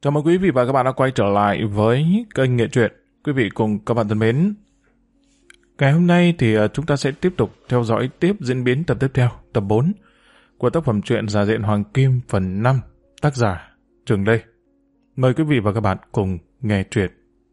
Chào mừng quý vị và các bạn đã quay trở lại với kênh Nghệ Truyện. Quý vị cùng các bạn thân mến, ngày hôm nay thì chúng ta sẽ tiếp tục theo dõi tiếp diễn biến tập tiếp theo, tập 4 của tác phẩm truyện Giả Diện Hoàng Kim phần 5, tác giả Trường Lê. Mời quý vị và các bạn cùng nghe truyện.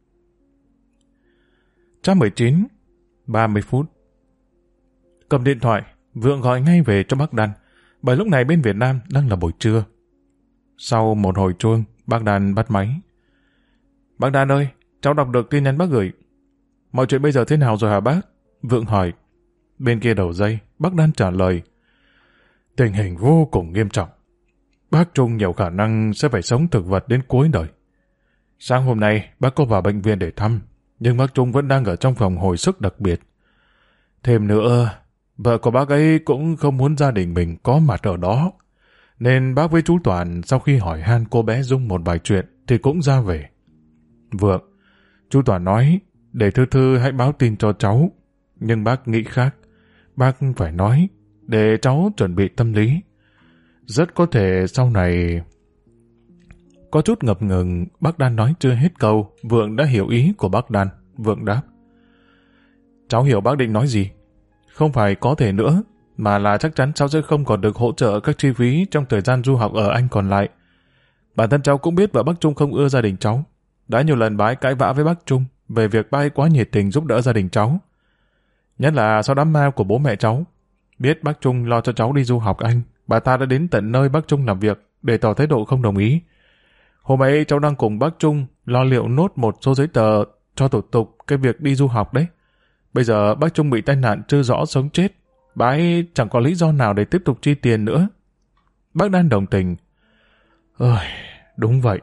Trang 19, 30 phút. Cầm điện thoại, Vượng gọi ngay về cho bác Đan, bởi lúc này bên Việt Nam đang là buổi trưa. Sau một hồi chuông, bác Đan bắt máy. Bác Đan ơi, cháu đọc được tin nhắn bác gửi. Mọi chuyện bây giờ thế nào rồi hả bác? Vượng hỏi. Bên kia đầu dây, bác Đan trả lời. Tình hình vô cùng nghiêm trọng. Bác Trung nhiều khả năng sẽ phải sống thực vật đến cuối đời. Sáng hôm nay, bác có vào bệnh viện để thăm, nhưng bác Trung vẫn đang ở trong phòng hồi sức đặc biệt. Thêm nữa, vợ của bác ấy cũng không muốn gia đình mình có mặt ở đó. Nên bác với chú Toàn sau khi hỏi han cô bé Dung một vài chuyện thì cũng ra về. Vượng, chú Toàn nói để Thư Thư hãy báo tin cho cháu. Nhưng bác nghĩ khác. Bác phải nói để cháu chuẩn bị tâm lý. Rất có thể sau này... Có chút ngập ngừng, bác Đan nói chưa hết câu. Vượng đã hiểu ý của bác Đan. Vượng đáp. Cháu hiểu bác định nói gì. Không phải có thể nữa, mà là chắc chắn cháu sẽ không còn được hỗ trợ các chi phí trong thời gian du học ở Anh còn lại. Bản thân cháu cũng biết vợ bác Trung không ưa gia đình cháu. Đã nhiều lần bà ấy cãi vã với bác Trung về việc bà ấy quá nhiệt tình giúp đỡ gia đình cháu. Nhất là sau đám ma của bố mẹ cháu. Biết bác Trung lo cho cháu đi du học Anh, bà ta đã đến tận nơi bác Trung làm việc để tỏ thái độ không đồng ý. Hôm ấy cháu đang cùng bác Trung lo liệu nốt một số giấy tờ cho thủ tục cái việc đi du học đấy. Bây giờ bác Trung bị tai nạn chưa rõ sống chết. Bà ấy chẳng có lý do nào để tiếp tục chi tiền nữa. Bác Đan đồng tình. Ơi, đúng vậy.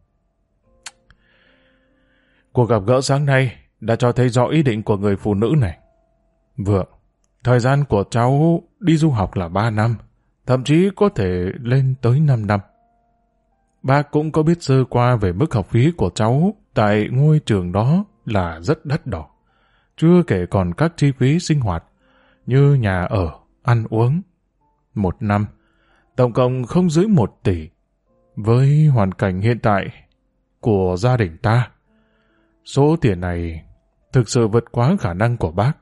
Cuộc gặp gỡ sáng nay đã cho thấy rõ ý định của người phụ nữ này. Vượng, thời gian của cháu đi du học là 3 năm, thậm chí có thể lên tới 5 năm. Bác cũng có biết sơ qua về mức học phí của cháu tại ngôi trường đó là rất đắt đỏ. Chưa kể còn các chi phí sinh hoạt như nhà ở, ăn uống. 1 năm, tổng cộng không dưới 1 tỷ. Với hoàn cảnh hiện tại của gia đình ta, số tiền này thực sự vượt quá khả năng của bác.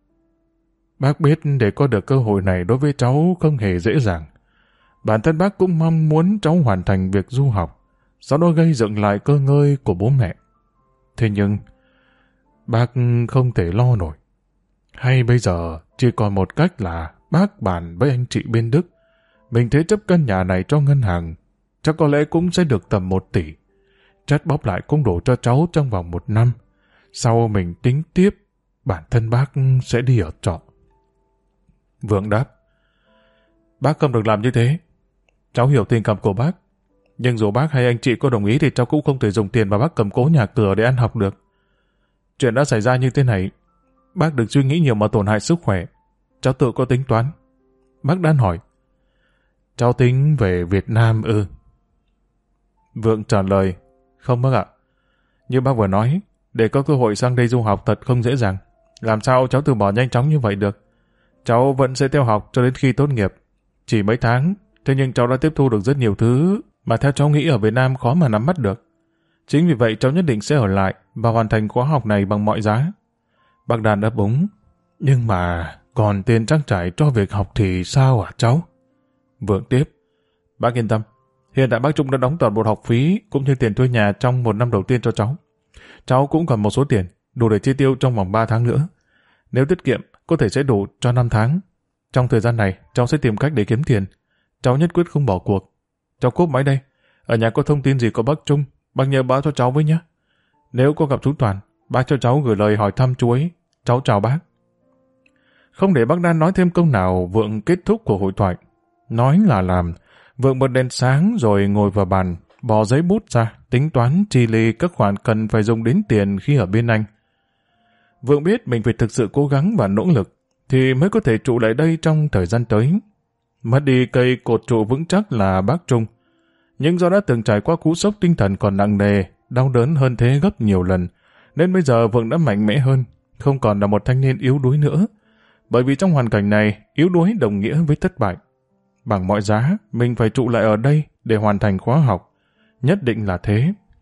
Bác biết để có được cơ hội này đối với cháu không hề dễ dàng. Bản thân bác cũng mong muốn cháu hoàn thành việc du học, sau đó gây dựng lại cơ ngơi của bố mẹ. Thế nhưng, bác không thể lo nổi. Hay bây giờ chỉ còn một cách là bác bàn với anh chị bên Đức. Mình thế chấp căn nhà này cho ngân hàng, chắc có lẽ cũng sẽ được tầm 1 tỷ. Chắt bóp lại cũng đủ cho cháu trong vòng 1 năm. Sau mình tính tiếp, bản thân bác sẽ đi ở trọ. Vượng đáp. Bác không được làm như thế. Cháu hiểu tình cảm của bác. Nhưng dù bác hay anh chị có đồng ý thì cháu cũng không thể dùng tiền mà bác cầm cố nhà cửa để ăn học được. Chuyện đã xảy ra như thế này, bác đừng suy nghĩ nhiều mà tổn hại sức khỏe. Cháu tự có tính toán. Bác Đan hỏi. Cháu tính về Việt Nam ư? Vượng trả lời. Không bác ạ. Như bác vừa nói, để có cơ hội sang đây du học thật không dễ dàng. Làm sao cháu từ bỏ nhanh chóng như vậy được? Cháu vẫn sẽ theo học cho đến khi tốt nghiệp. Chỉ mấy tháng, thế nhưng cháu đã tiếp thu được rất nhiều thứ mà theo cháu nghĩ ở Việt Nam khó mà nắm bắt được. Chính vì vậy cháu nhất định sẽ ở lại và hoàn thành khóa học này bằng mọi giá. Bác Đan đáp úng. Nhưng mà còn tiền trang trải cho việc học thì sao hả cháu? Vượng tiếp. Bác yên tâm. Hiện tại bác Trung đã đóng toàn bộ học phí cũng như tiền thuê nhà trong 1 năm đầu tiên cho cháu. Cháu cũng còn một số tiền đủ để chi tiêu trong vòng 3 tháng nữa. Nếu tiết kiệm có thể sẽ đủ cho 5 tháng. Trong thời gian này cháu sẽ tìm cách để kiếm tiền. Cháu nhất quyết không bỏ cuộc. Cháu cúp máy đây. Ở nhà có thông tin gì của bác Trung, bác nhớ báo cho cháu với nhé. Nếu có gặp chú Toàn, bác cho cháu gửi lời hỏi thăm chú ấy. Cháu chào bác. Không để bác Đan nói thêm câu nào, Vượng kết thúc cuộc hội thoại. Nói là làm. Vượng bật đèn sáng rồi ngồi vào bàn, bỏ giấy bút ra, tính toán chi li các khoản cần phải dùng đến tiền khi ở bên Anh. Vượng biết mình phải thực sự cố gắng và nỗ lực, thì mới có thể trụ lại đây trong thời gian tới. Mất đi cây cột trụ vững chắc là bác Trung. Nhưng do đã từng trải qua cú sốc tinh thần còn nặng nề, đau đớn hơn thế gấp nhiều lần, nên bây giờ Vượng đã mạnh mẽ hơn, không còn là một thanh niên yếu đuối nữa. Bởi vì trong hoàn cảnh này, yếu đuối đồng nghĩa với thất bại. Bằng mọi giá, mình phải trụ lại ở đây để hoàn thành khóa học. Nhất định là thế.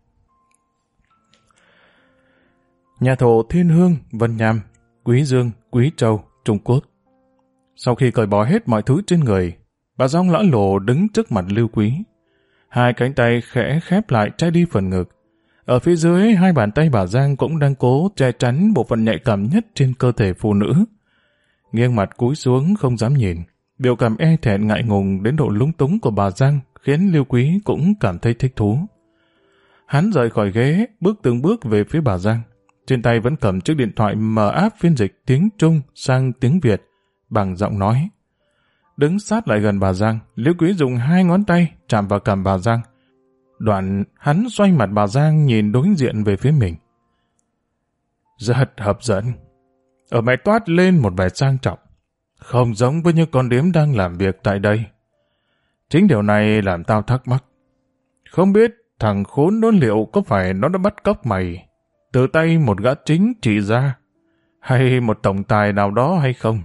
nhà thổ Thiên Hương, Vân Nham, Quý Dương, Quý Châu, Trung Cốt. Sau khi cởi bỏ hết mọi thứ trên người, bà Giong lõa lồ đứng trước mặt Lưu Quý. Hai cánh tay khẽ khép lại che đi phần ngực. Ở phía dưới, hai bàn tay bà Giang cũng đang cố che chắn bộ phận nhạy cảm nhất trên cơ thể phụ nữ. Nghiêng mặt cúi xuống không dám nhìn. Biểu cảm e thẹn ngại ngùng đến độ lúng túng của bà Giang khiến Lưu Quý cũng cảm thấy thích thú. Hắn rời khỏi ghế, bước từng bước về phía bà Giang. Trên tay vẫn cầm chiếc điện thoại mở app phiên dịch tiếng Trung sang tiếng Việt, bằng giọng nói. Đứng sát lại gần bà Giang, Lưu Quý dùng hai ngón tay chạm vào cằm bà Giang. Đoạn hắn xoay mặt bà Giang nhìn đối diện về phía mình. Rất hấp dẫn. Ở mày toát lên một vẻ sang trọng, không giống với những con điếm đang làm việc tại đây. Chính điều này làm tao thắc mắc. Không biết thằng khốn đó liệu có phải nó đã bắt cóc mày từ tay một gã chính trị gia hay một tổng tài nào đó hay không?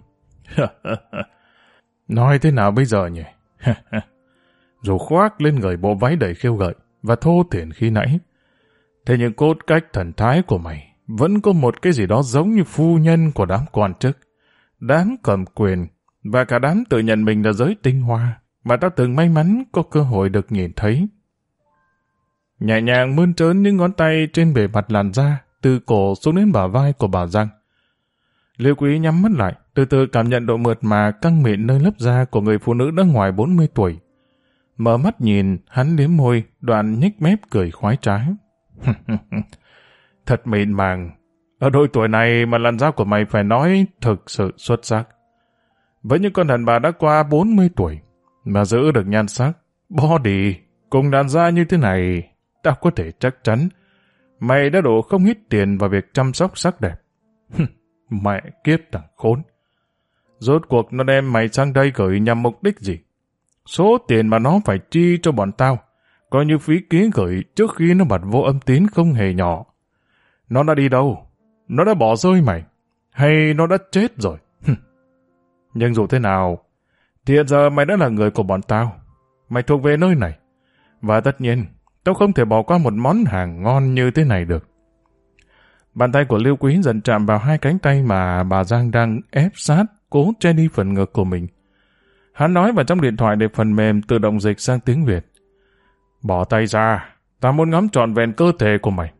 Nói thế nào bây giờ nhỉ? Dù khoác lên người bộ váy đầy khiêu gợi và thô thiển khi nãy, thế nhưng cốt cách thần thái của mày vẫn có một cái gì đó giống như phu nhân của đám quan chức, đám cầm quyền và cả đám tự nhận mình là giới tinh hoa mà tao từng may mắn có cơ hội được nhìn thấy. Nhẹ nhàng mơn trớn những ngón tay trên bề mặt làn da từ cổ xuống đến bả vai của bà Giang. Lưu Quý nhắm mắt lại, từ từ cảm nhận độ mượt mà căng mịn nơi lớp da của người phụ nữ đã ngoài 40 tuổi. Mở mắt nhìn, hắn liếm môi, đoạn nhếch mép cười khoái trá. Thật mịn màng. Ở độ tuổi này mà làn da của mày phải nói thực sự xuất sắc. Với những con đàn bà đã qua 40 tuổi mà giữ được nhan sắc, body cùng làn da như thế này, tao có thể chắc chắn mày đã đổ không ít tiền vào việc chăm sóc sắc đẹp. Mẹ kiếp thằng khốn. Rốt cuộc nó đem mày sang đây gửi nhằm mục đích gì? Số tiền mà nó phải chi cho bọn tao, coi như phí ký gửi trước khi nó bật vô âm tín không hề nhỏ. Nó đã đi đâu? Nó đã bỏ rơi mày? Hay nó đã chết rồi? Nhưng dù thế nào, thì hiện giờ mày đã là người của bọn tao. Mày thuộc về nơi này. Và tất nhiên, tao không thể bỏ qua một món hàng ngon như thế này được. Bàn tay của Lưu Quý dần chạm vào hai cánh tay mà bà Giang đang ép sát, cố che đi phần ngực của mình. Hắn nói vào trong điện thoại để phần mềm tự động dịch sang tiếng Việt. Bỏ tay ra, tao muốn ngắm trọn vẹn cơ thể của mày.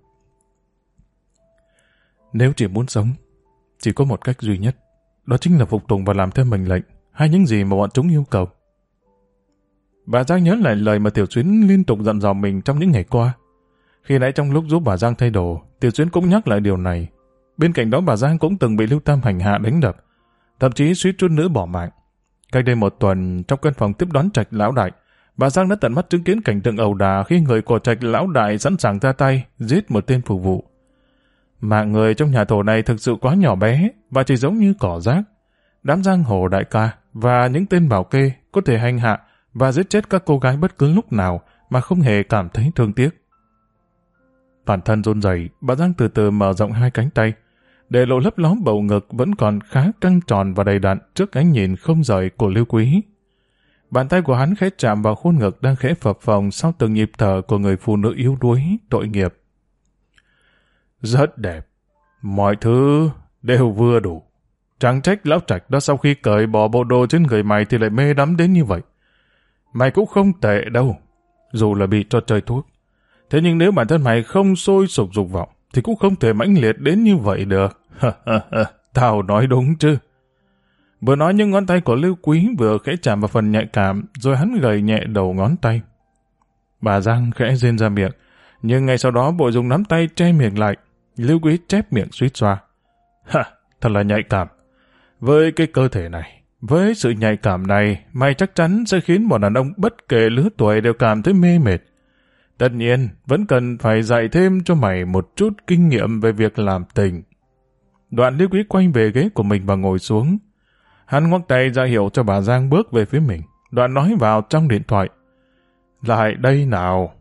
Nếu chỉ muốn sống, chỉ có một cách duy nhất, đó chính là phục tùng và làm theo mệnh lệnh, hay những gì mà bọn chúng yêu cầu. Bà Giang nhớ lại lời mà Tiểu Xuyến liên tục dặn dò mình trong những ngày qua. Khi nãy trong lúc giúp bà Giang thay đồ, Tiểu Xuyến cũng nhắc lại điều này. Bên cạnh đó bà Giang cũng từng bị Lưu Tam hành hạ đánh đập, thậm chí suýt chút nữa bỏ mạng. Cách đây một tuần, trong căn phòng tiếp đón Trạch Lão Đại, bà Giang đã tận mắt chứng kiến cảnh tượng ẩu đả khi người của Trạch Lão Đại sẵn sàng ra tay giết một tên phục vụ. Mạng người trong nhà thổ này thực sự quá nhỏ bé và chỉ giống như cỏ rác. Đám giang hồ đại ca và những tên bảo kê có thể hành hạ và giết chết các cô gái bất cứ lúc nào mà không hề cảm thấy thương tiếc. Toàn thân run rẩy, bà Giang từ từ mở rộng hai cánh tay, để lộ lấp ló bầu ngực vẫn còn khá căng tròn và đầy đặn trước ánh nhìn không rời của Lưu Quý. Bàn tay của hắn khẽ chạm vào khuôn ngực đang khẽ phập phồng sau từng nhịp thở của người phụ nữ yếu đuối, tội nghiệp. Rất đẹp. Mọi thứ đều vừa đủ. Chẳng trách Lão Trạch đó sau khi cởi bỏ bộ đồ trên người mày thì lại mê đắm đến như vậy. Mày cũng không tệ đâu, dù là bị cho chơi thuốc. Thế nhưng nếu bản thân mày không sôi sục dục vọng thì cũng không thể mãnh liệt đến như vậy được. Tao nói đúng chứ. Vừa nói những ngón tay của Lưu Quý vừa khẽ chạm vào phần nhạy cảm, rồi hắn gầy nhẹ đầu ngón tay. Bà Giang khẽ rên ra miệng, nhưng ngay sau đó vội dùng nắm tay che miệng lại. Lưu Quý chép miệng suýt xoa. Thật là nhạy cảm. Với cái cơ thể này, với sự nhạy cảm này, mày chắc chắn sẽ khiến một đàn ông bất kể lứa tuổi đều cảm thấy mê mệt. Tất nhiên, vẫn cần phải dạy thêm cho mày một chút kinh nghiệm về việc làm tình. Đoạn Lưu Quý quay về ghế của mình và ngồi xuống. Hắn ngoắc tay ra hiệu cho bà Giang bước về phía mình. Đoạn nói vào trong điện thoại. Lại đây nào.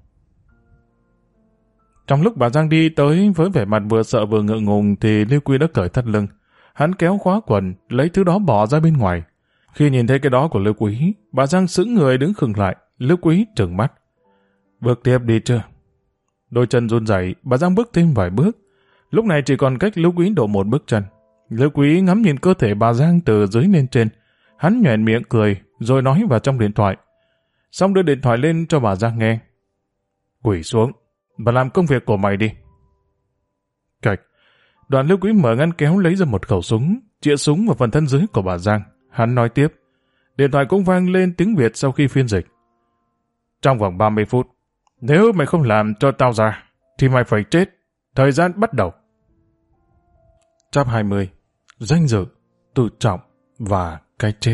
Trong lúc bà Giang đi tới với vẻ mặt vừa sợ vừa ngượng ngùng thì Lưu Quý đã cởi thắt lưng. Hắn kéo khóa quần, lấy thứ đó bỏ ra bên ngoài. Khi nhìn thấy cái đó của Lưu Quý, bà Giang sững người đứng khựng lại. Lưu Quý trừng mắt. Bước tiếp đi chưa? Đôi chân run rẩy, bà Giang bước thêm vài bước. Lúc này chỉ còn cách Lưu Quý độ một bước chân. Lưu Quý ngắm nhìn cơ thể bà Giang từ dưới lên trên. Hắn nhoẻn miệng cười, rồi nói vào trong điện thoại. Xong đưa điện thoại lên cho bà Giang nghe. Quỳ xuống, và làm công việc của mày đi. Cạch. Đoàn Lưu Quý mở ngăn kéo lấy ra một khẩu súng, chĩa súng vào phần thân dưới của bà Giang. Hắn nói tiếp. Điện thoại cũng vang lên tiếng Việt sau khi phiên dịch. Trong vòng 30 phút, nếu mày không làm cho tao ra, thì mày phải chết. Thời gian bắt đầu. Chap 20. Danh dự, tự trọng và cái chết.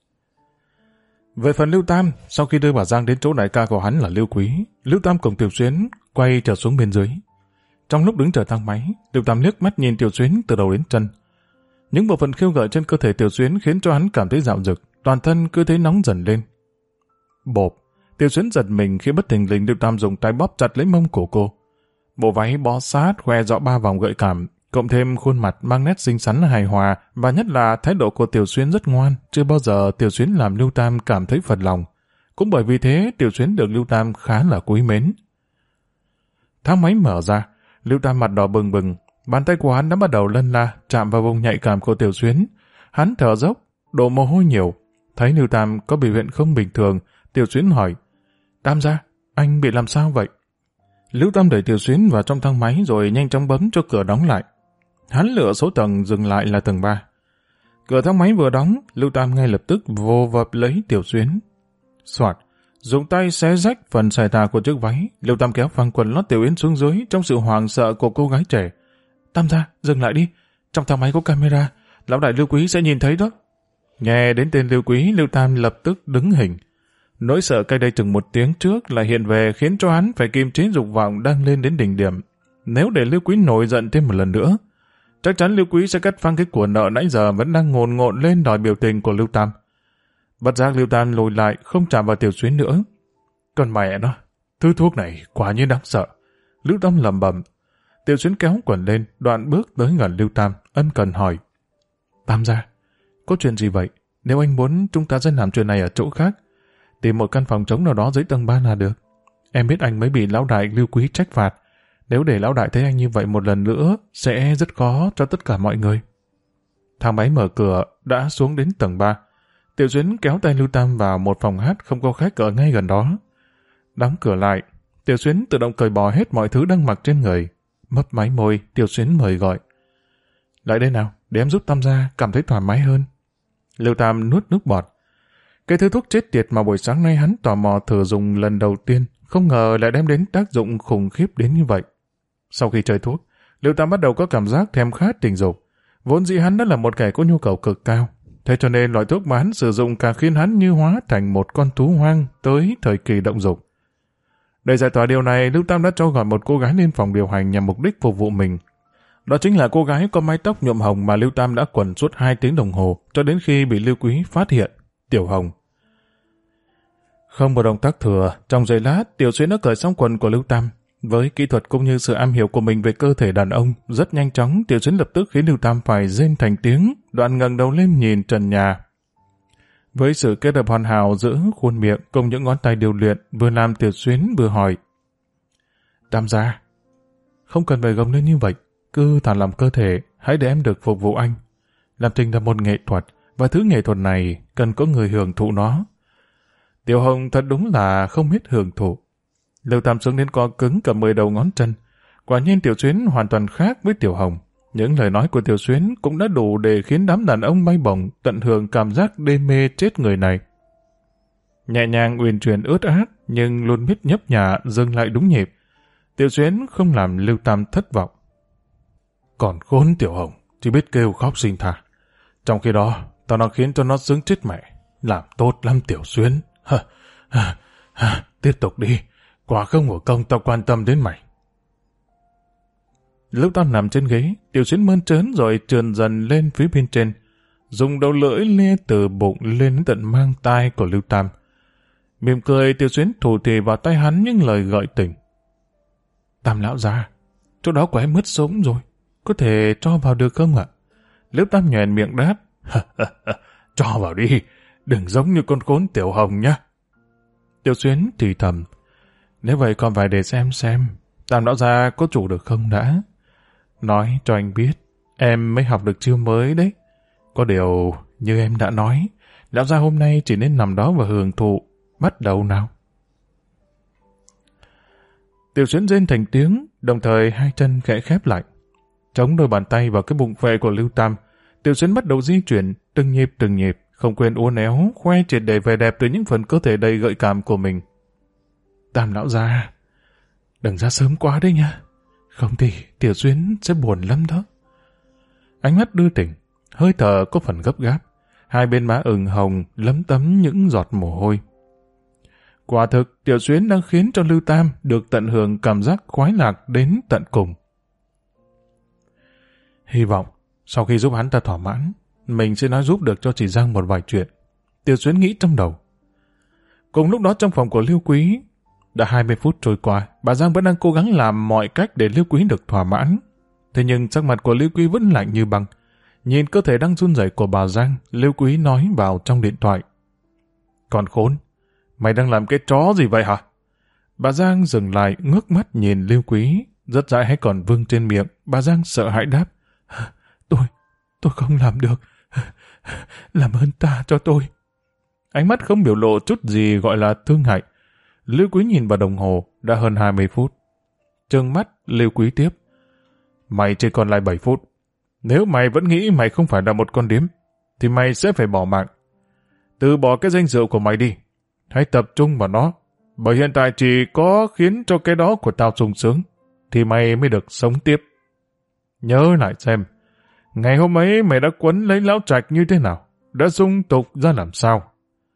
Về phần Lưu Tam, sau khi đưa bà Giang đến chỗ đại ca của hắn là Lưu Quý, Lưu Tam cùng Tiểu Xuyến quay trở xuống bên dưới. Trong lúc đứng chờ thang máy, Lưu Tam liếc mắt nhìn Tiểu Xuyến từ đầu đến chân. Những bộ phận khiêu gợi trên cơ thể Tiểu Xuyến khiến cho hắn cảm thấy dạo dực, toàn thân cứ thấy nóng dần lên. Bộp, Tiểu Xuyến giật mình khi bất thình lình Lưu Tam dùng tay bóp chặt lấy mông của cô. Bộ váy bó sát khoe rõ 3 vòng gợi cảm, cộng thêm khuôn mặt mang nét xinh xắn hài hòa, và nhất là thái độ của Tiểu Xuyến rất ngoan, chưa bao giờ Tiểu Xuyến làm Lưu Tam cảm thấy phật lòng. Cũng bởi vì thế, Tiểu Xuyến được Lưu Tam khá là quý mến. Thang máy mở ra, Lưu Tam mặt đỏ bừng bừng, bàn tay của hắn đã bắt đầu lân la, chạm vào vùng nhạy cảm của Tiểu Xuyến. Hắn thở dốc, đổ mồ hôi nhiều. Thấy Lưu Tam có biểu hiện không bình thường, Tiểu Xuyến hỏi, Tam gia, anh bị làm sao vậy? Lưu Tam đẩy Tiểu Xuyến vào trong thang máy rồi nhanh chóng bấm cho cửa đóng lại. Hắn lựa số tầng dừng lại là tầng 3. Cửa thang máy vừa đóng, Lưu Tam ngay lập tức vô vập lấy Tiểu Xuyến. Soạt, dùng tay xé rách phần xài tà của chiếc váy, Lưu Tam kéo phăng quần lót Tiểu Yến xuống dưới trong sự hoảng sợ của cô gái trẻ. Tam gia, dừng lại đi, trong thang máy có camera, lão đại Lưu Quý sẽ nhìn thấy đó. Nghe đến tên Lưu Quý, Lưu Tam lập tức đứng hình. Nỗi sợ cách đây chừng 1 tiếng trước lại hiện về khiến cho hắn phải kiềm chế dục vọng đang lên đến đỉnh điểm. Nếu để Lưu Quý nổi giận thêm một lần nữa, chắc chắn Lưu Quý sẽ cắt phăng cái của nợ nãy giờ vẫn đang ngồn ngộn lên đòi biểu tình của Lưu Tam. Bất giác Lưu Tam lùi lại không chạm vào Tiểu Xuyến nữa. Còn mẹ nó, thứ thuốc này quả nhiên đáng sợ. Lưu Tam lẩm bẩm. Tiểu Xuyến kéo quần lên, đoạn bước tới gần Lưu Tam, ân cần hỏi. Tam gia, có chuyện gì vậy? Nếu anh muốn, chúng ta sẽ làm chuyện này ở chỗ khác. Tìm một căn phòng trống nào đó dưới tầng 3 là được. Em biết anh mới bị lão đại Lưu Quý trách phạt. Nếu để lão đại thấy anh như vậy một lần nữa, sẽ rất khó cho tất cả mọi người. Thang máy mở cửa, đã xuống đến tầng 3. Tiểu Xuyến kéo tay Lưu Tam vào một phòng hát không có khách ở ngay gần đó. Đóng cửa lại, Tiểu Xuyến tự động cởi bỏ hết mọi thứ đang mặc trên người. Mấp máy môi, Tiểu Xuyến mời gọi. Lại đây nào, để em giúp Tam gia cảm thấy thoải mái hơn. Lưu Tam nuốt nước bọt. Cái thứ thuốc chết tiệt mà buổi sáng nay hắn tò mò thử dùng lần đầu tiên, không ngờ lại đem đến tác dụng khủng khiếp đến như vậy. Sau khi chơi thuốc, Lưu Tam bắt đầu có cảm giác thèm khát tình dục. Vốn dĩ hắn đã là một kẻ có nhu cầu cực cao. Thế cho nên loại thuốc mà hắn sử dụng càng khiến hắn như hóa thành một con thú hoang tới thời kỳ động dục. Để giải tỏa điều này, Lưu Tam đã cho gọi một cô gái lên phòng điều hành nhằm mục đích phục vụ mình. Đó chính là cô gái có mái tóc nhuộm hồng mà Lưu Tam đã quần suốt 2 tiếng đồng hồ cho đến khi bị Lưu Quý phát hiện, Tiểu Hồng. Không một động tác thừa, trong giây lát, Tiểu Xuyến đã cởi xong quần của Lưu Tam. Với kỹ thuật cũng như sự am hiểu của mình về cơ thể đàn ông, rất nhanh chóng, Tiểu Xuyến lập tức khiến Lưu Tam phải rên thành tiếng, đoạn ngẩng đầu lên nhìn trần nhà. Với sự kết hợp hoàn hảo giữa khuôn miệng cùng những ngón tay điều luyện, vừa làm Tiểu Xuyến vừa hỏi. Tam gia, không cần phải gồng lên như vậy, cứ thả lỏng cơ thể, hãy để em được phục vụ anh. Làm tình là một nghệ thuật, và thứ nghệ thuật này cần có người hưởng thụ nó. Tiểu Hồng thật đúng là không biết hưởng thụ. Lưu Tam xuống đến co cứng cả 10 đầu ngón chân. Quả nhiên Tiểu Xuyến hoàn toàn khác với Tiểu Hồng. Những lời nói của Tiểu Xuyến cũng đã đủ để khiến đám đàn ông bay bổng tận hưởng cảm giác đê mê chết người này. Nhẹ nhàng uyển chuyển ướt át, nhưng luôn biết nhấp nhả dừng lại đúng nhịp. Tiểu Xuyến không làm Lưu Tam thất vọng. Còn khốn Tiểu Hồng, chỉ biết kêu khóc xin tha. Trong khi đó, tao đang khiến cho nó sướng chết mẹ. Làm tốt lắm Tiểu Xuyến. Tiếp tục đi. Quả không có công tao quan tâm đến mày. Lúc tao nằm trên ghế, Tiểu Xuyến mơn trớn rồi trườn dần lên phía bên trên, dùng đầu lưỡi lê từ bụng lên tận mang tai của Lưu Tam. Mỉm cười, Tiểu Xuyến thủ thỉ vào tay hắn những lời gợi tình. Tam lão gia, chỗ đó của em mất sống rồi, có thể cho vào được không ạ? Lưu Tam nhoẻn miệng đáp. Cho vào đi, đừng giống như con khốn Tiểu Hồng nhá. Tiểu Xuyến thì thầm. Nếu vậy còn phải để xem, Tam lão gia có chủ được không đã? nói cho anh biết, em mới học được chiêu mới đấy. Có điều, như em đã nói, lão gia hôm nay chỉ nên nằm đó và hưởng thụ. Bắt đầu nào. Tiểu Xuyến rên thành tiếng, đồng thời hai chân khẽ khép lại. Chống đôi bàn tay vào cái bụng phệ của Lưu Tam, Tiểu Xuyến bắt đầu di chuyển, từng nhịp, không quên uốn éo, khoe triệt để vẻ đẹp từ những phần cơ thể đầy gợi cảm của mình. Tam lão gia, đừng ra sớm quá đấy nha. Không thì Tiểu Xuyến sẽ buồn lắm đó. Ánh mắt đưa tỉnh, hơi thở có phần gấp gáp, hai bên má ửng hồng lấm tấm những giọt mồ hôi. Quả thực, Tiểu Xuyến đang khiến cho Lưu Tam được tận hưởng cảm giác khoái lạc đến tận cùng. Hy vọng, sau khi giúp hắn ta thỏa mãn, mình sẽ nói giúp được cho chị Giang một vài chuyện. Tiểu Xuyến nghĩ trong đầu. Cùng lúc đó trong phòng của Lưu Quý, đã 20 phút trôi qua, bà Giang vẫn đang cố gắng làm mọi cách để Lưu Quý được thỏa mãn. Thế nhưng sắc mặt của Lưu Quý vẫn lạnh như băng. Nhìn cơ thể đang run rẩy của bà Giang, Lưu Quý nói vào trong điện thoại. Còn khốn, mày đang làm cái chó gì vậy hả? Bà Giang dừng lại ngước mắt nhìn Lưu Quý, rất dại hay còn vương trên miệng. Bà Giang sợ hãi đáp. Tôi không làm được. Làm ơn ta cho tôi. Ánh mắt không biểu lộ chút gì gọi là thương hại. Lưu Quý nhìn vào đồng hồ, đã hơn 20 phút. Trừng mắt, Lưu Quý tiếp. Mày chỉ còn lại 7 phút. Nếu mày vẫn nghĩ mày không phải là một con điếm, thì mày sẽ phải bỏ mạng. Từ bỏ cái danh dự của mày đi. Hãy tập trung vào nó. Bởi hiện tại chỉ có khiến cho cái đó của tao sung sướng, thì mày mới được sống tiếp. Nhớ lại xem, ngày hôm ấy mày đã quấn lấy lão Trạch như thế nào, đã dung tục ra làm sao.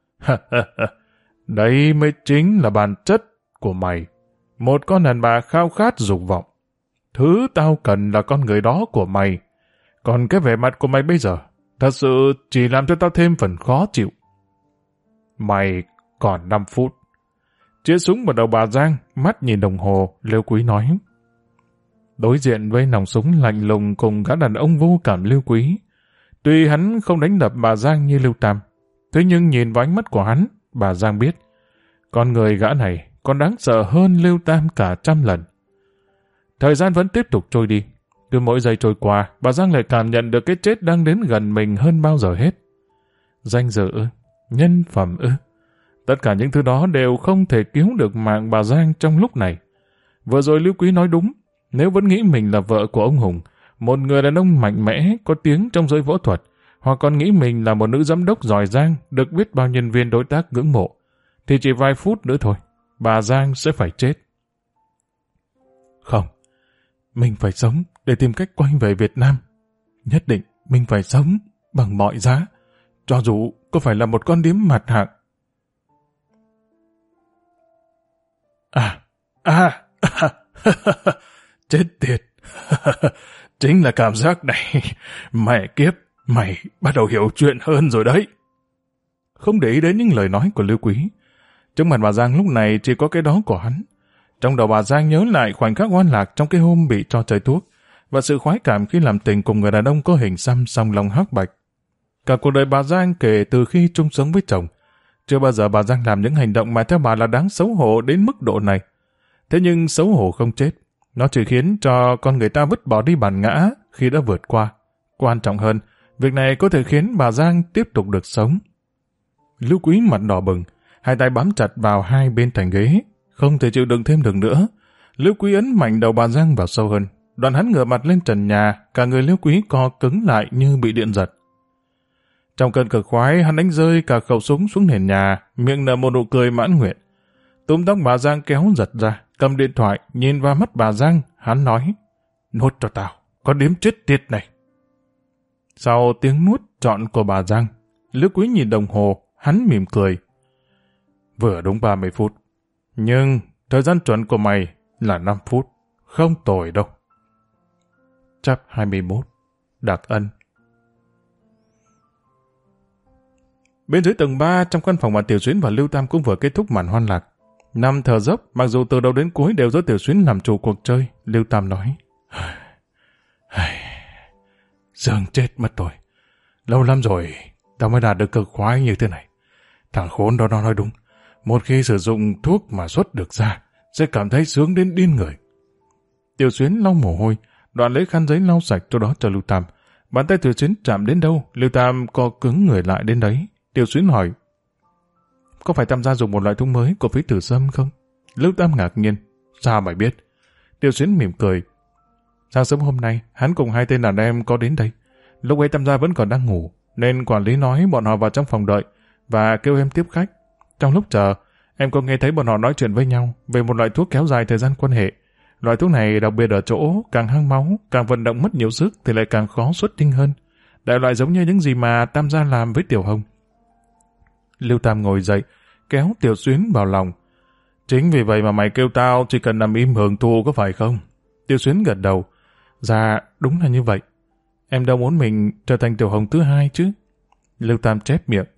Đấy mới chính là bản chất của mày. Một con đàn bà khao khát dục vọng. Thứ tao cần là con người đó của mày. Còn cái vẻ mặt của mày bây giờ, thật sự chỉ làm cho tao thêm phần khó chịu. Mày còn 5 phút. Chĩa súng vào đầu bà Giang, mắt nhìn đồng hồ, Lưu Quý nói. Đối diện với nòng súng lạnh lùng cùng gã đàn ông vô cảm Lưu Quý. Tuy hắn không đánh đập bà Giang như Lưu Tam, thế nhưng nhìn vào ánh mắt của hắn, bà Giang biết, con người gã này còn đáng sợ hơn Lưu Tam cả 100 lần. Thời gian vẫn tiếp tục trôi đi. Cứ mỗi giây trôi qua, bà Giang lại cảm nhận được cái chết đang đến gần mình hơn bao giờ hết. Danh dự ư? Nhân phẩm ư? Tất cả những thứ đó đều không thể cứu được mạng bà Giang trong lúc này. Vừa rồi Lưu Quý nói đúng, nếu vẫn nghĩ mình là vợ của ông Hùng, một người đàn ông mạnh mẽ, có tiếng trong giới võ thuật, hoặc còn nghĩ mình là một nữ giám đốc giỏi giang, được biết bao nhân viên đối tác ngưỡng mộ, thì chỉ vài phút nữa thôi, bà Giang sẽ phải chết. Không, mình phải sống để tìm cách quay về Việt Nam. Nhất định mình phải sống bằng mọi giá, cho dù có phải là một con điếm mặt hạng. Chết tiệt. Chính là cảm giác này. Mẹ kiếp, mày bắt đầu hiểu chuyện hơn rồi đấy. Không để ý đến những lời nói của Lưu Quý. Trước mặt bà Giang lúc này chỉ có cái đó của hắn. Trong đầu bà Giang nhớ lại khoảnh khắc oan lạc trong cái hôm bị cho chơi thuốc và sự khoái cảm khi làm tình cùng người đàn ông có hình xăm song lòng hắc bạch. Cả cuộc đời bà Giang kể từ khi chung sống với chồng, chưa bao giờ bà Giang làm những hành động mà theo bà là đáng xấu hổ đến mức độ này. Thế nhưng xấu hổ không chết, nó chỉ khiến cho con người ta vứt bỏ đi bản ngã khi đã vượt qua. Quan trọng hơn, việc này có thể khiến bà Giang tiếp tục được sống. Lưu Quý mặt đỏ bừng, hai tay bám chặt vào hai bên thành ghế, không thể chịu đựng thêm được nữa. Lưu Quý ấn mạnh đầu bà Giang vào sâu hơn, đoạn hắn ngửa mặt lên trần nhà, cả người Lưu Quý co cứng lại như bị điện giật. Trong cơn cực khoái, hắn đánh rơi cả khẩu súng xuống nền nhà, miệng nở một nụ cười mãn nguyện. Túm tóc bà Giang kéo giật ra, cầm điện thoại, nhìn vào mắt bà Giang, hắn nói, nuốt cho tao, con điếm chết tiệt này. Sau tiếng nuốt trọn của bà Giang, Lưu Quý nhìn đồng hồ, hắn mỉm cười. Vừa đúng 30 phút, nhưng thời gian chuẩn của mày là 5 phút, không tồi đâu. Chap 21, Đặc Ân. Bên dưới tầng 3, trong căn phòng mà Tiểu Xuyến và Lưu Tam cũng vừa kết thúc màn hoan lạc. Nằm thở dốc, mặc dù từ đầu đến cuối đều do Tiểu Xuyến làm chủ cuộc chơi, Lưu Tam nói. Dương chết mất rồi. Lâu lắm rồi, tao mới đạt được cực khoái như thế này. Thằng khốn đó nó nói đúng. Một khi sử dụng thuốc mà xuất được ra, sẽ cảm thấy sướng đến điên người. Tiểu Xuyến lau mồ hôi, Đoạn lấy khăn giấy lau sạch chỗ đó cho Lưu Tam. Bàn tay Tiểu Xuyến chạm đến đâu, Lưu Tam co cứng người lại đến đấy. Tiểu Xuyến hỏi, có phải Tam gia dùng một loại thuốc mới của phí tử sâm không? Lưu Tam ngạc nhiên, sao mày biết? Tiểu Xuyến mỉm cười. Sáng sớm hôm nay, hắn cùng 2 tên đàn em có đến đây. Lúc ấy Tam gia vẫn còn đang ngủ, nên quản lý nói bọn họ vào trong phòng đợi và kêu em tiếp khách. Trong lúc chờ, em có nghe thấy bọn họ nói chuyện với nhau về một loại thuốc kéo dài thời gian quan hệ. Loại thuốc này đặc biệt ở chỗ càng hăng máu, càng vận động mất nhiều sức thì lại càng khó xuất tinh hơn. Đại loại giống như những gì mà Tam gia làm với Tiểu Hồng. Lưu Tam ngồi dậy, kéo Tiểu Xuyến vào lòng. Chính vì vậy mà mày kêu tao chỉ cần nằm im hưởng thụ có phải không? Tiểu Xuyến gật đầu. Dạ, đúng là như vậy. Em đâu muốn mình trở thành Tiểu Hồng thứ 2 chứ. Lưu Tam chép miệng.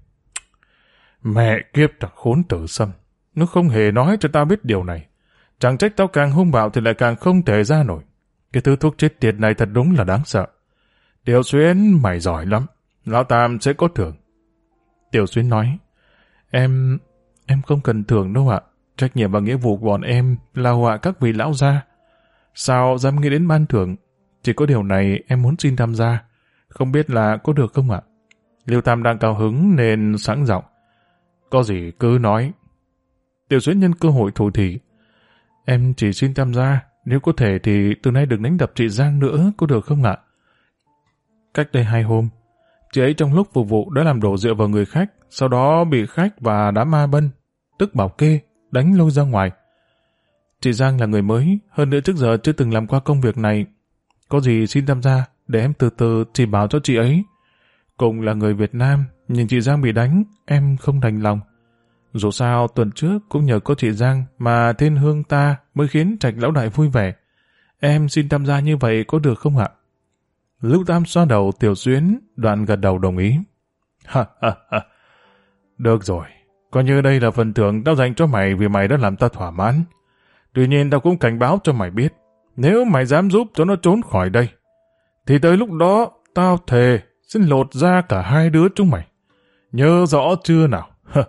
Mẹ kiếp thằng khốn tử sâm. Nó không hề nói cho tao biết điều này. Chẳng trách tao càng hung bạo thì lại càng không thể ra nổi. Cái thứ thuốc chết tiệt này thật đúng là đáng sợ. Tiểu Xuyến, mày giỏi lắm. Lão Tam sẽ có thưởng. Tiểu Xuyến nói. Em không cần thưởng đâu ạ. Trách nhiệm và nghĩa vụ của bọn em là họa các vị lão gia. Sao dám nghĩ đến ban thưởng? Chỉ có điều này em muốn xin tham gia. Không biết là có được không ạ? Lưu Tam đang cao hứng nên sẵn giọng. Có gì cứ nói. Tiểu Xuyến nhân cơ hội thủ thỉ. Em chỉ xin tham gia. Nếu có thể thì từ nay đừng đánh đập chị Giang nữa, có được không ạ? Cách đây 2 hôm, chị ấy trong lúc phục vụ đã làm đổ rượu vào người khách, sau đó bị khách và đám ma bân, tức bảo kê, đánh lôi ra ngoài. Chị Giang là người mới, hơn nữa trước giờ chưa từng làm qua công việc này. Có gì xin tham gia, để em từ từ chỉ bảo cho chị ấy. Cùng là người Việt Nam, nhìn chị Giang bị đánh, em không đành lòng. Dù sao, tuần trước cũng nhờ có chị Giang mà Thiên Hương ta mới khiến Trạch lão đại vui vẻ. Em xin tham gia như vậy có được không ạ? Lưu Tam xoa đầu Tiểu Xuyến, đoạn gật đầu đồng ý. Ha ha ha. Được rồi, coi như đây là phần thưởng tao dành cho mày vì mày đã làm tao thỏa mãn. Tuy nhiên tao cũng cảnh báo cho mày biết, nếu mày dám giúp cho nó trốn khỏi đây, thì tới lúc đó tao thề xin lột ra cả 2 đứa chúng mày. Nhớ rõ chưa nào?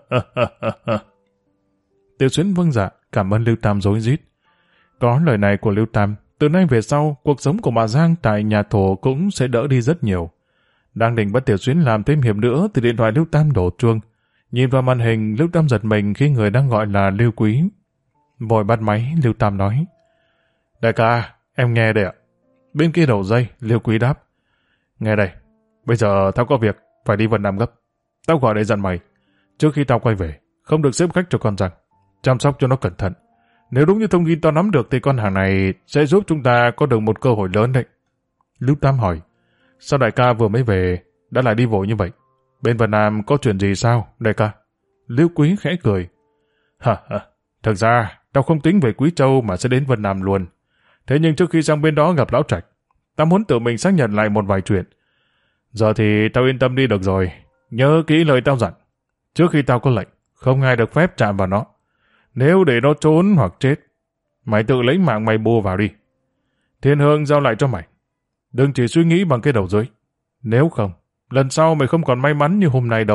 Tiểu Xuyến vâng dạ, cảm ơn Lưu Tam rối rít. Có lời này của Lưu Tam, từ nay về sau, cuộc sống của bà Giang tại nhà thổ cũng sẽ đỡ đi rất nhiều. Đang định bắt Tiểu Xuyến làm thêm hiệp nữa thì điện thoại Lưu Tam đổ chuông. Nhìn vào màn hình, Lưu Tam giật mình khi người đang gọi là Lưu Quý. Vội bắt máy, Lưu Tam nói. Đại ca, em nghe đây ạ. Bên kia đầu dây, Lưu Quý đáp. Nghe đây, bây giờ tao có việc, phải đi Vân Nam gấp. Tao gọi để dặn mày. Trước khi tao quay về, không được xếp khách cho con Giang. Chăm sóc cho nó cẩn thận. Nếu đúng như thông tin tao nắm được thì con hàng này sẽ giúp chúng ta có được một cơ hội lớn đấy. Lưu Tam hỏi, sao đại ca vừa mới về đã lại đi vội như vậy? Bên Vân Nam có chuyện gì sao, đại ca? Lưu Quý khẽ cười. Hả, thực ra tao không tính về Quý Châu mà sẽ đến Vân Nam luôn. Thế nhưng trước khi sang bên đó gặp lão Trạch, tao muốn tự mình xác nhận lại một vài chuyện. Giờ thì tao yên tâm đi được rồi. Nhớ kỹ lời tao dặn. Trước khi tao có lệnh, không ai được phép chạm vào nó. Nếu để nó trốn hoặc chết, mày tự lấy mạng mày bù vào đi. Thiên Hương giao lại cho mày. Đừng chỉ suy nghĩ bằng cái đầu dưới. Nếu không, lần sau mày không còn may mắn như hôm nay đâu.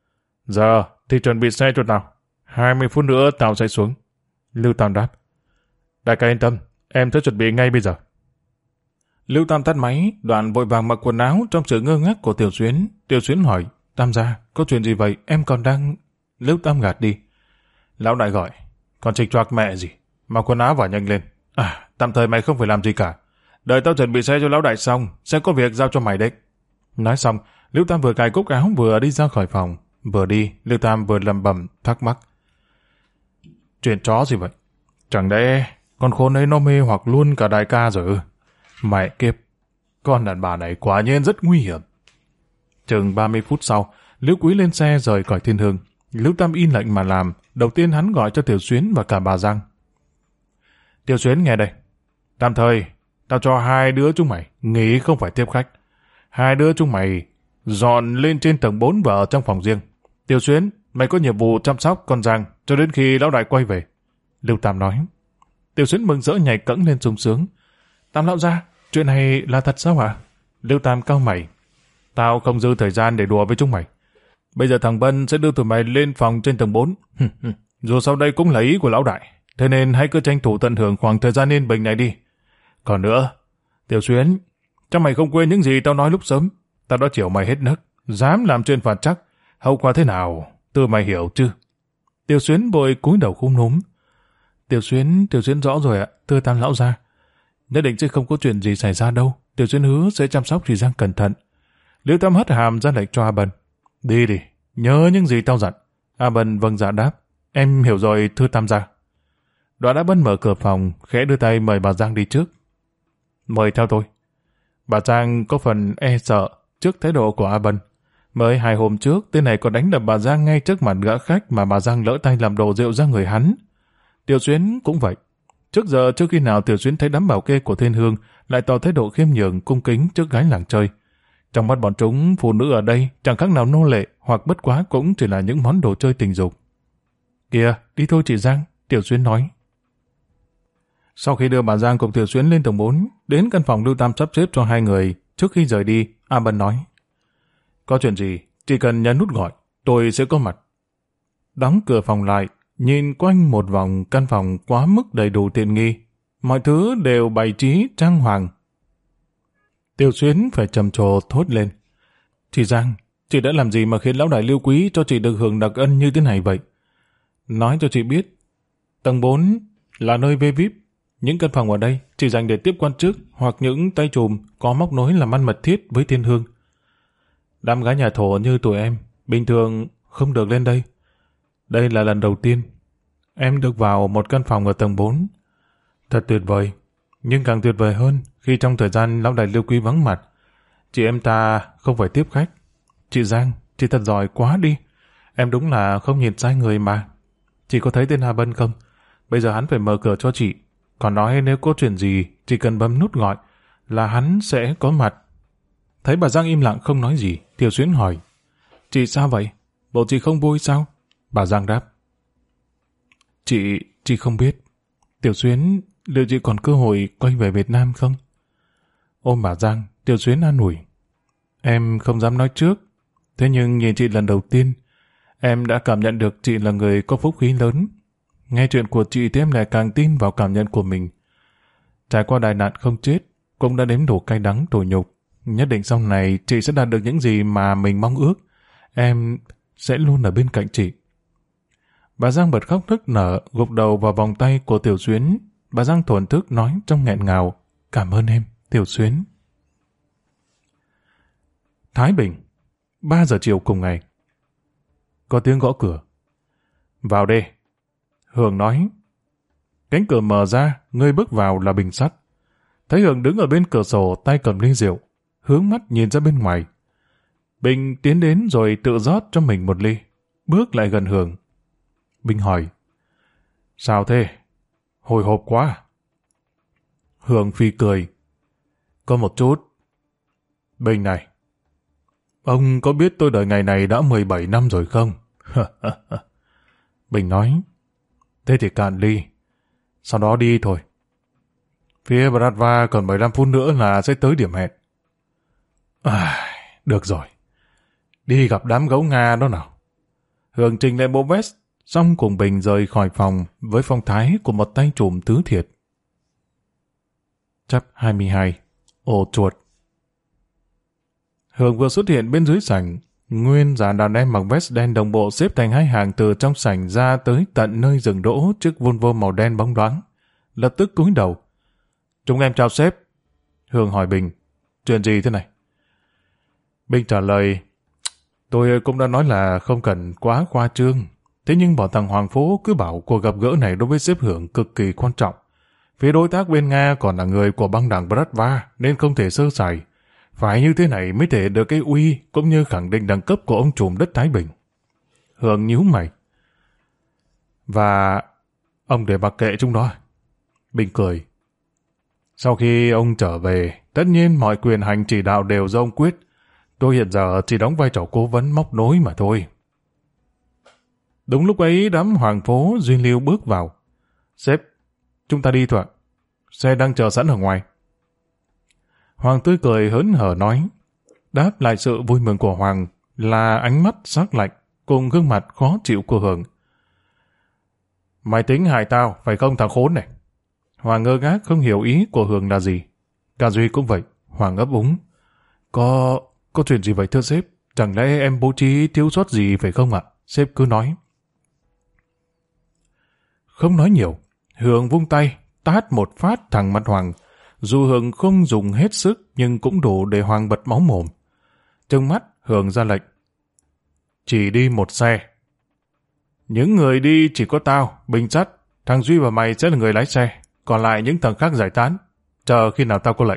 Giờ thì chuẩn bị xe cho tao. 20 phút nữa tao sẽ xuống. Lưu Tam đáp. Đại ca yên tâm, em sẽ chuẩn bị ngay bây giờ. Lưu Tam tắt máy, đoạn vội vàng mặc quần áo trong sự ngơ ngác của Tiểu Xuyến. Tiểu Xuyến hỏi, Tam gia, có chuyện gì vậy? Em còn đang... Lưu Tam gạt đi. Lão đại gọi, còn trịch choạc mẹ gì? Mặc quần áo vào nhanh lên. À, tạm thời mày không phải làm gì cả. Đợi tao chuẩn bị xe cho lão đại xong, sẽ có việc giao cho mày đấy. Nói xong, Lưu Tam vừa cài cúc áo vừa đi ra khỏi phòng. Vừa đi, Lưu Tam vừa lẩm bẩm thắc mắc. Chuyện chó gì vậy? Chẳng lẽ con khốn ấy nó mê hoặc luôn cả đại ca rồi ư? Mẹ kiếp, con đàn bà này quả nhiên rất nguy hiểm. Chừng 30 phút sau, Lưu Quý lên xe rời khỏi Thiên Hương. Lưu Tam in lệnh mà làm. Đầu tiên hắn gọi cho Tiểu Xuyến và cả bà Giang. Tiểu Xuyến nghe đây. Tạm thời, tao cho 2 đứa chúng mày nghỉ không phải tiếp khách. 2 đứa chúng mày dọn lên trên tầng 4 và ở trong phòng riêng. Tiểu Xuyến, mày có nhiệm vụ chăm sóc con Giang cho đến khi lão đại quay về. Lưu Tam nói. Tiểu Xuyến mừng rỡ nhảy cẫng lên sung sướng. Tam lão gia, chuyện này là thật sao hả? Lưu Tam cau mày. Tao không dư thời gian để đùa với chúng mày. Bây giờ thằng Bân sẽ đưa tụi mày lên phòng trên tầng 4. Dù sau đây cũng là ý của lão đại. Thế nên hãy cứ tranh thủ tận hưởng khoảng thời gian yên bình này đi. Còn nữa, Tiểu Xuyến, chắc mày không quên những gì tao nói lúc sớm. Tao đã chiều mày hết nấc, dám làm chuyện phản chắc. Hậu quả thế nào, tự mày hiểu chứ? Tiểu Xuyến vội cúi đầu khúm núm. Tiểu Xuyến rõ rồi ạ, thưa Tam lão gia. Nhất định sẽ không có chuyện gì xảy ra đâu. Tiểu Xuyến hứa sẽ chăm sóc chị Giang cẩn thận. Liễu Tam hất hàm ra lệnh cho A Bân. Đi đi, nhớ những gì tao dặn. A Bân vâng dạ đáp. Em hiểu rồi thưa Tam gia. Đoạn A Bân mở cửa phòng, khẽ đưa tay mời bà Giang đi trước. Mời theo tôi. Bà Giang có phần e sợ trước thái độ của A Bân. Mới 2 hôm trước, tên này còn đánh đập bà Giang ngay trước mặt gã khách mà bà Giang lỡ tay làm đổ rượu ra người hắn. Tiểu Xuyến cũng vậy. Trước giờ trước khi nào Tiểu Xuyến thấy đám bảo kê của Thiên Hương lại tỏ thái độ khiêm nhường cung kính trước gái làng chơi. Trong mắt bọn chúng, phụ nữ ở đây chẳng khác nào nô lệ hoặc bất quá cũng chỉ là những món đồ chơi tình dục. Kìa, đi thôi chị Giang, Tiểu Xuyến nói. Sau khi đưa bà Giang cùng Tiểu Xuyến lên tầng 4, đến căn phòng Lưu Tam sắp xếp cho 2 người, trước khi rời đi, A Bân nói. Có chuyện gì, chỉ cần nhấn nút gọi, tôi sẽ có mặt. Đóng cửa phòng lại, nhìn quanh một vòng căn phòng quá mức đầy đủ tiện nghi. Mọi thứ đều bày trí trang hoàng. Tiểu Xuyến phải trầm trồ thốt lên. Chị Giang, chị đã làm gì mà khiến lão đại Lưu Quý cho chị được hưởng đặc ân như thế này vậy? Nói cho chị biết, tầng 4 là nơi VIP. Những căn phòng ở đây chỉ dành để tiếp quan chức hoặc những tay trùm có móc nối làm ăn mật thiết với Thiên Hương. Đám gái nhà thổ như tụi em, bình thường không được lên đây. Đây là lần đầu tiên em được vào một căn phòng ở tầng 4. Thật tuyệt vời, nhưng càng tuyệt vời hơn khi trong thời gian lão đại Lưu Quý vắng mặt, chị em ta không phải tiếp khách. Chị Giang, chị thật giỏi quá đi. Em đúng là không nhìn sai người mà. Chị có thấy tên Hà Bân không? Bây giờ hắn phải mở cửa cho chị. Còn nói nếu có chuyện gì, chỉ cần bấm nút gọi là hắn sẽ có mặt. Thấy bà Giang im lặng không nói gì, Tiểu Xuyến hỏi. Chị sao vậy? Bộ chị không vui sao? Bà Giang đáp. Chị không biết. Tiểu Xuyến, liệu chị còn cơ hội quay về Việt Nam không? Ôm bà Giang, Tiểu Xuyến an ủi. Em không dám nói trước. Thế nhưng nhìn chị lần đầu tiên, em đã cảm nhận được chị là người có phúc khí lớn. Nghe chuyện của chị thì em lại càng tin vào cảm nhận của mình. Trải qua đại nạn không chết, cũng đã nếm đủ cay đắng tủi nhục. Nhất định sau này chị sẽ đạt được những gì mà mình mong ước. Em sẽ luôn ở bên cạnh chị. Bà Giang bật khóc nức nở, gục đầu vào vòng tay của Tiểu Xuyến. Bà Giang thổn thức nói trong nghẹn ngào. Cảm ơn em, Tiểu Xuyến. Thái Bình, 3 giờ chiều cùng ngày. Có tiếng gõ cửa. Vào đây. Hường nói. Cánh cửa mở ra, người bước vào là Bình Sắt. Thấy Hường đứng ở bên cửa sổ, tay cầm ly rượu, hướng mắt nhìn ra bên ngoài. Bình tiến đến rồi tự rót cho mình một ly, bước lại gần Hường. Bình hỏi. Sao thế? Hồi hộp quá. Hường phì cười. Có một chút. Bình này, ông có biết tôi đợi ngày này đã 17 năm rồi không? Bình nói. Thế thì cạn ly. Sau đó đi thôi. Phía Bratva còn 15 phút nữa là sẽ tới điểm hẹn. Được rồi. Đi gặp đám gấu Nga đó nào. Hường trình lại bộ vest, xong cùng Bình rời khỏi phòng với phong thái của một tay trùm tứ thiệt. Chap 22. Ổ chuột. Hường vừa xuất hiện bên dưới sảnh, nguyên dàn đàn em mặc vest đen đồng bộ xếp thành 2 hàng từ trong sảnh ra tới tận nơi dừng đỗ chiếc Volvo màu đen bóng loáng. Lập tức cúi đầu. Chúng em chào sếp. Hường hỏi Bình. Chuyện gì thế này? Bình trả lời. Tôi cũng đã nói là không cần quá khoa trương. Thế nhưng bảo thằng Hoàng Phố cứ bảo cuộc gặp gỡ này đối với sếp Hường cực kỳ quan trọng. Phía đối tác bên Nga còn là người của băng đảng Bratva nên không thể sơ sài. Phải như thế này mới thể được cái uy cũng như khẳng định đẳng cấp của ông trùm đất Thái Bình. Hường nhíu mày. Và ông để mặc kệ chúng đó. Bình cười. Sau khi ông trở về, tất nhiên mọi quyền hành chỉ đạo đều do ông quyết. Tôi hiện giờ chỉ đóng vai trò cố vấn móc nối mà thôi. Đúng lúc ấy đám Hoàng Phố Duyên Lưu bước vào. Sếp, chúng ta đi thôi ạ. Xe đang chờ sẵn ở ngoài. Hoàng tươi cười hớn hở nói. Đáp lại sự vui mừng của Hoàng là ánh mắt sắc lạnh cùng gương mặt khó chịu của Hường. Mày tính hại tao, phải không thằng khốn này? Hoàng ngơ ngác không hiểu ý của Hường là gì. Cả Duy cũng vậy. Hoàng ấp úng. Có chuyện gì vậy thưa sếp? Chẳng lẽ em bố trí thiếu sót gì phải không ạ? Sếp cứ nói. Không nói nhiều, Hường vung tay, tát một phát thẳng mặt Hoàng. Dù Hường không dùng hết sức nhưng cũng đủ để Hoàng bật máu mồm. Trừng mắt, Hường ra lệnh. Chỉ đi một xe. Những người đi chỉ có tao, Bình Sắt, thằng Duy và mày sẽ là người lái xe. Còn lại những thằng khác giải tán. Chờ khi nào tao có lệnh.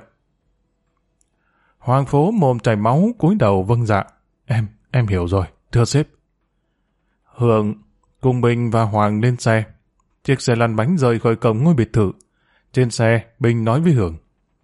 Hoàng Phố mồm chảy máu cúi đầu vâng dạ. Em hiểu rồi, thưa sếp. Hường cùng Bình và Hoàng lên xe. Chiếc xe lăn bánh rời khỏi cổng ngôi biệt thự. Trên xe, Bình nói với Hường.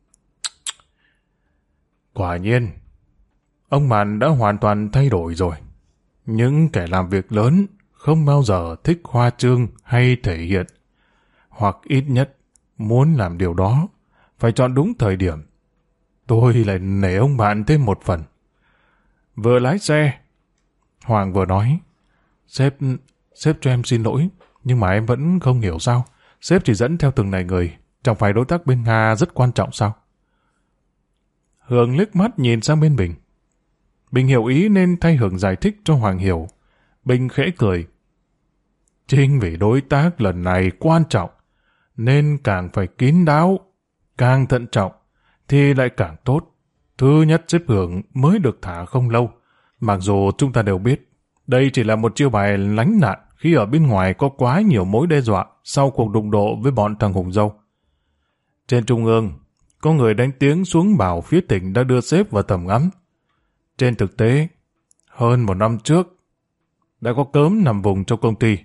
Quả nhiên, ông Mạn đã hoàn toàn thay đổi rồi. Những kẻ làm việc lớn không bao giờ thích khoa trương hay thể hiện. Hoặc ít nhất, muốn làm điều đó, phải chọn đúng thời điểm. Tôi lại nể ông bạn thêm một phần. Vừa lái xe, Hoàng vừa nói. Sếp cho em xin lỗi, nhưng mà em vẫn không hiểu sao. Sếp chỉ dẫn theo từng này người, chẳng phải đối tác bên Nga rất quan trọng sao? Hường liếc mắt nhìn sang bên Bình. Bình hiểu ý nên thay Hường giải thích cho Hoàng hiểu. Bình khẽ cười. Chính vì đối tác lần này quan trọng, nên càng phải kín đáo, càng thận trọng, thì lại càng tốt. Thứ nhất sếp Hường mới được thả không lâu. Mặc dù chúng ta đều biết, đây chỉ là một chiêu bài lánh nạn khi ở bên ngoài có quá nhiều mối đe dọa sau cuộc đụng độ với bọn thằng Hùng Dâu. Trên trung ương, có người đánh tiếng xuống bảo phía tỉnh đã đưa sếp vào tầm ngắm. Trên thực tế, hơn một năm trước, đã có cớm nằm vùng trong công ty.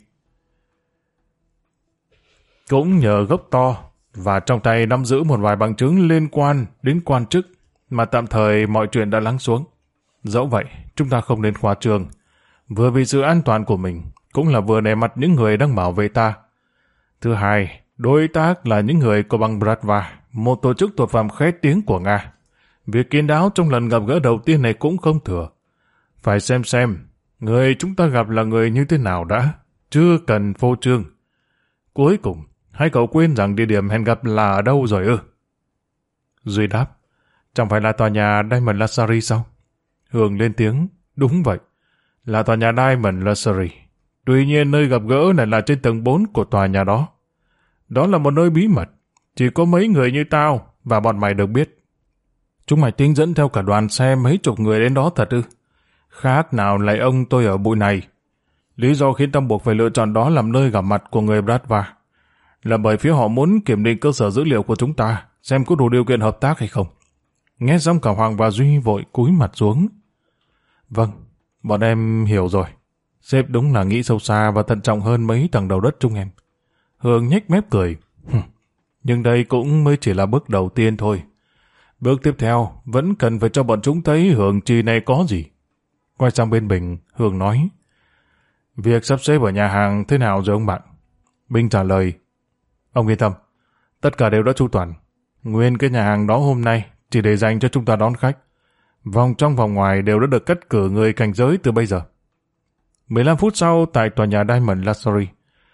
Cũng nhờ gốc to và trong tay nắm giữ một vài bằng chứng liên quan đến quan chức mà tạm thời mọi chuyện đã lắng xuống. Dẫu vậy, chúng ta không nên khoa trương. Vừa vì sự an toàn của mình, cũng là vừa nể mặt những người đang bảo vệ ta. Thứ hai, đối tác là những người của băng Bratva, một tổ chức tội phạm khét tiếng của Nga. Việc kín đáo trong lần gặp gỡ đầu tiên này cũng không thừa. Phải xem, người chúng ta gặp là người như thế nào đã, chưa cần phô trương. Cuối cùng, hai cậu quên rằng địa điểm hẹn gặp là ở đâu rồi ư? Duy đáp, chẳng phải là tòa nhà Diamond Luxury sao? Hường lên tiếng, đúng vậy, là tòa nhà Diamond Luxury. Tuy nhiên nơi gặp gỡ này là trên tầng 4 của tòa nhà đó. Đó là một nơi bí mật, chỉ có mấy người như tao và bọn mày được biết. Chúng mày tính dẫn theo cả đoàn xe mấy chục người đến đó thật ư? Khác nào lại ông tôi ở bụi này. Lý do khiến tao buộc phải lựa chọn đó làm nơi gặp mặt của người Bratva là bởi phía họ muốn kiểm định cơ sở dữ liệu của chúng ta, xem có đủ điều kiện hợp tác hay không. Nghe xong cả Hoàng và Duy vội cúi mặt xuống. Vâng, bọn em hiểu rồi. Sếp đúng là nghĩ sâu xa và thận trọng hơn mấy tầng đầu đất chúng em. Hương nhếch mép cười. Nhưng đây cũng mới chỉ là bước đầu tiên thôi. Bước tiếp theo vẫn cần phải cho bọn chúng thấy Hương trì này có gì. Quay sang bên Bình, Hương nói. Việc sắp xếp ở nhà hàng thế nào rồi ông bạn? Bình trả lời. Ông yên tâm, tất cả đều đã chu toàn. Nguyên cái nhà hàng đó hôm nay chỉ để dành cho chúng ta đón khách. Vòng trong vòng ngoài đều đã được cất cử người cảnh giới từ bây giờ. 15 phút sau tại tòa nhà Diamond Luxury.